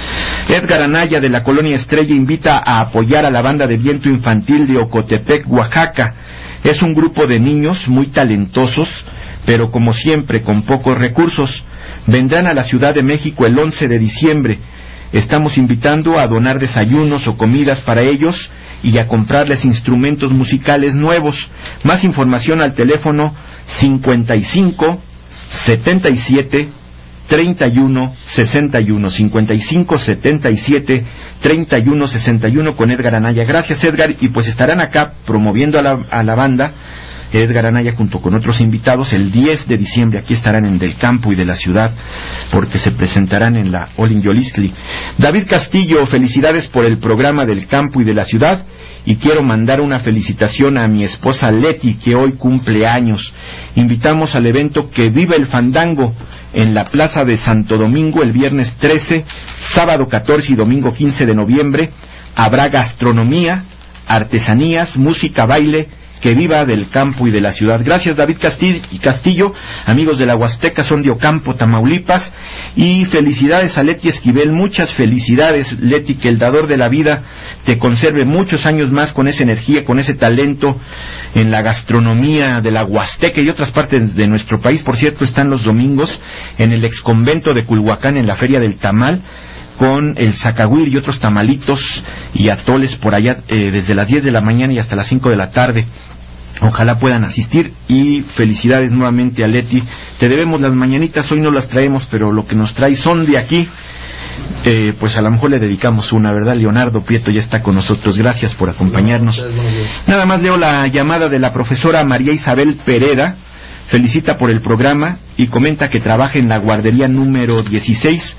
Edgar Anaya de la Colonia Estrella invita a apoyar a la banda de viento infantil de Ocotepec, Oaxaca. Es un grupo de niños muy talentosos, pero como siempre con pocos recursos. Vendrán a la Ciudad de México el once de diciembre. Estamos invitando a donar desayunos o comidas para ellos y a comprarles instrumentos musicales nuevos. Más información al teléfono cincuenta y cinco, setenta y siete, treinta y uno sesenta y uno, cincuenta y cinco setenta y siete treinta y uno sesenta y uno con Edgar Anaya. Gracias, Edgar, y pues estarán acá promoviendo a la, a la banda Edgar Anaya junto con otros invitados el diez de diciembre. Aquí estarán en Del Campo y de la Ciudad, porque se presentarán en la Olin Yolistli. David Castillo, felicidades por el programa Del Campo y de la Ciudad, y quiero mandar una felicitación a mi esposa Leti, que hoy cumple años. Invitamos al evento Que Viva el Fandango en la Plaza de Santo Domingo el viernes trece, sábado catorce y domingo quince de noviembre. Habrá gastronomía, artesanías, música, baile. Que viva Del Campo y de la Ciudad. Gracias, David Castillo. Amigos de la Huasteca, son de Ocampo, Tamaulipas. Y felicidades a Leti Esquivel. Muchas felicidades, Leti, que el dador de la vida te conserve muchos años más con esa energía, con ese talento en la gastronomía de la Huasteca y otras partes de nuestro país. Por cierto, están los domingos en el exconvento de Culhuacán, en la Feria del Tamal, con el zacahuil y otros tamalitos y atoles por allá, eh, desde las diez de la mañana y hasta las cinco de la tarde. Ojalá puedan asistir, y felicidades nuevamente a Leti. Te debemos las mañanitas, hoy no las traemos, pero lo que nos trae son de aquí. Eh, pues a lo mejor le dedicamos una, ¿verdad? Leonardo Prieto ya está con nosotros, gracias por acompañarnos. Nada más leo la llamada de la profesora María Isabel Pereda. Felicita por el programa y comenta que trabaja en la guardería número dieciséis,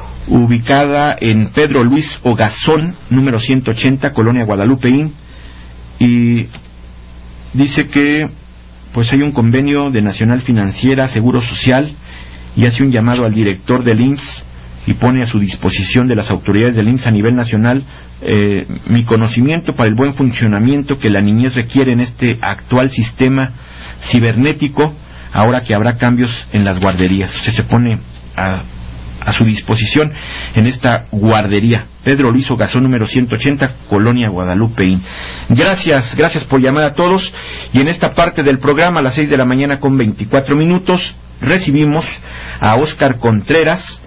ubicada en Pedro Luis Ogazón, número ciento ochenta, Colonia Guadalupeín, y dice que pues hay un convenio de Nacional Financiera, Seguro Social, y hace un llamado al director del I M S S y pone a su disposición de las autoridades del I M S S a nivel nacional eh, mi conocimiento para el buen funcionamiento que la niñez requiere en este actual sistema cibernético, ahora que habrá cambios en las guarderías. O sea, se pone a a su disposición en esta guardería, Pedro Luis Ogazón, número ciento ochenta, Colonia Guadalupeín. Gracias, gracias por llamar a todos, y en esta parte del programa, a las seis de la mañana con veinticuatro minutos, recibimos a Óscar Contreras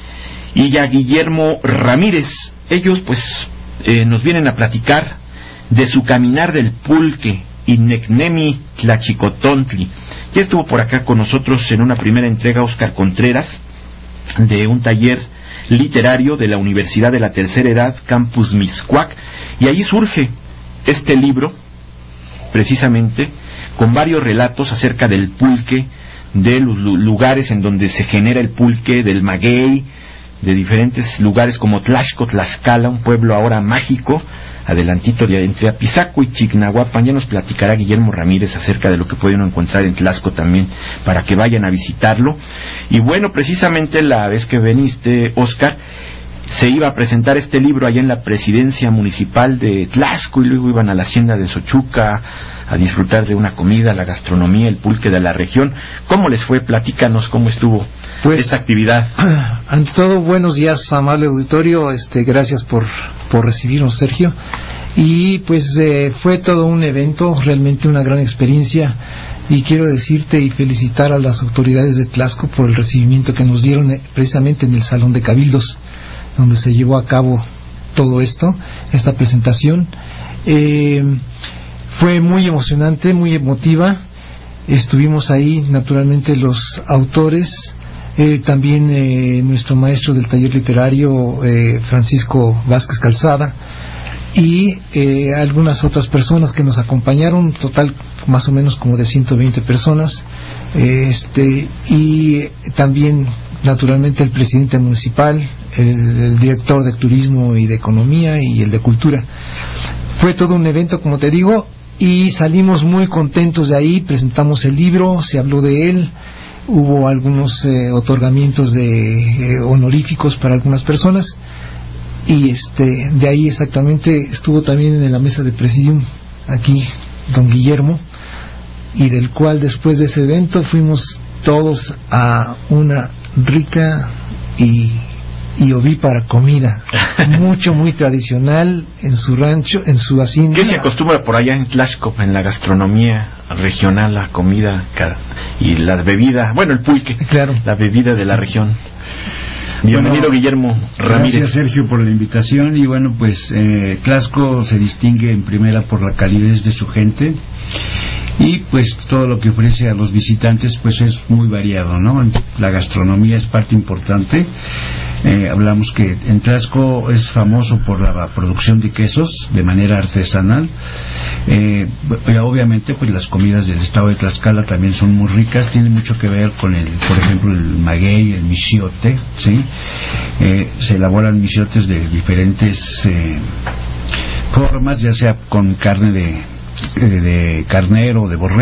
y a Guillermo Ramírez. Ellos pues eh, nos vienen a platicar de su caminar del pulque, Inecnemi Tlachicotontli. Ya estuvo por acá con nosotros en una primera entrega Óscar Contreras, de un taller literario de la Universidad de la Tercera Edad, Campus Mixcoac, y allí surge este libro, precisamente, con varios relatos acerca del pulque, de los lugares en donde se genera el pulque, del maguey, de diferentes lugares como Tlaxco, Tlaxcala, un pueblo ahora mágico, adelantito de entre Apizaco y Chignahuapan. Ya nos platicará Guillermo Ramírez acerca de lo que puede uno encontrar en Tlaxco también, para que vayan a visitarlo. Y bueno, precisamente la vez que veniste, Óscar, se iba a presentar este libro allá en la presidencia municipal de Tlaxco, y luego iban a la hacienda de Xochuca a disfrutar de una comida, la gastronomía, el pulque de la región. ¿Cómo les fue? Platícanos cómo estuvo pues, esta actividad. Ante todo, buenos días, amable auditorio. Este, gracias por, por recibirnos, Sergio. Y pues eh, fue todo un evento, realmente una gran experiencia. Y quiero decirte y felicitar a las autoridades de Tlaxco por el recibimiento que nos dieron eh, precisamente en el Salón de Cabildos, donde se llevó a cabo todo esto, esta presentación. Eh, fue muy emocionante, muy emotiva. Estuvimos ahí, naturalmente, los autores, eh, también eh, nuestro maestro del taller literario, eh, Francisco Vázquez Calzada, y eh, algunas otras personas que nos acompañaron, total más o menos como de ciento veinte personas, eh, este y también naturalmente el presidente municipal, el, el director de turismo y de economía y el de cultura. Fue todo un evento, como te digo, y salimos muy contentos de ahí. Presentamos el libro, se habló de él, hubo algunos eh, otorgamientos de eh, honoríficos para algunas personas, y este de ahí exactamente estuvo también en la mesa de presidium aquí don Guillermo, y del cual después de ese evento fuimos todos a una rica y, y ovípara comida, mucho, muy tradicional en su rancho, en su hacienda. ¿Qué se acostumbra por allá en Tlaxco, en la gastronomía regional, la comida y las bebidas? Bueno, el pulque, claro, la bebida de la región. Bienvenido, bueno, Guillermo Ramírez. Gracias, Sergio, por la invitación. Y bueno, pues eh, Tlaxco se distingue en primera por la calidez de su gente, y pues todo lo que ofrece a los visitantes pues es muy variado, ¿no? La gastronomía es parte importante. Eh, hablamos que en Tlaxco es famoso por la producción de quesos de manera artesanal. Eh, obviamente pues las comidas del estado de Tlaxcala también son muy ricas, tiene mucho que ver con el, por ejemplo, el maguey, el michiote, ¿sí? Eh, se elaboran michiotes de diferentes eh, formas, ya sea con carne de, de, de carnero, de borrego,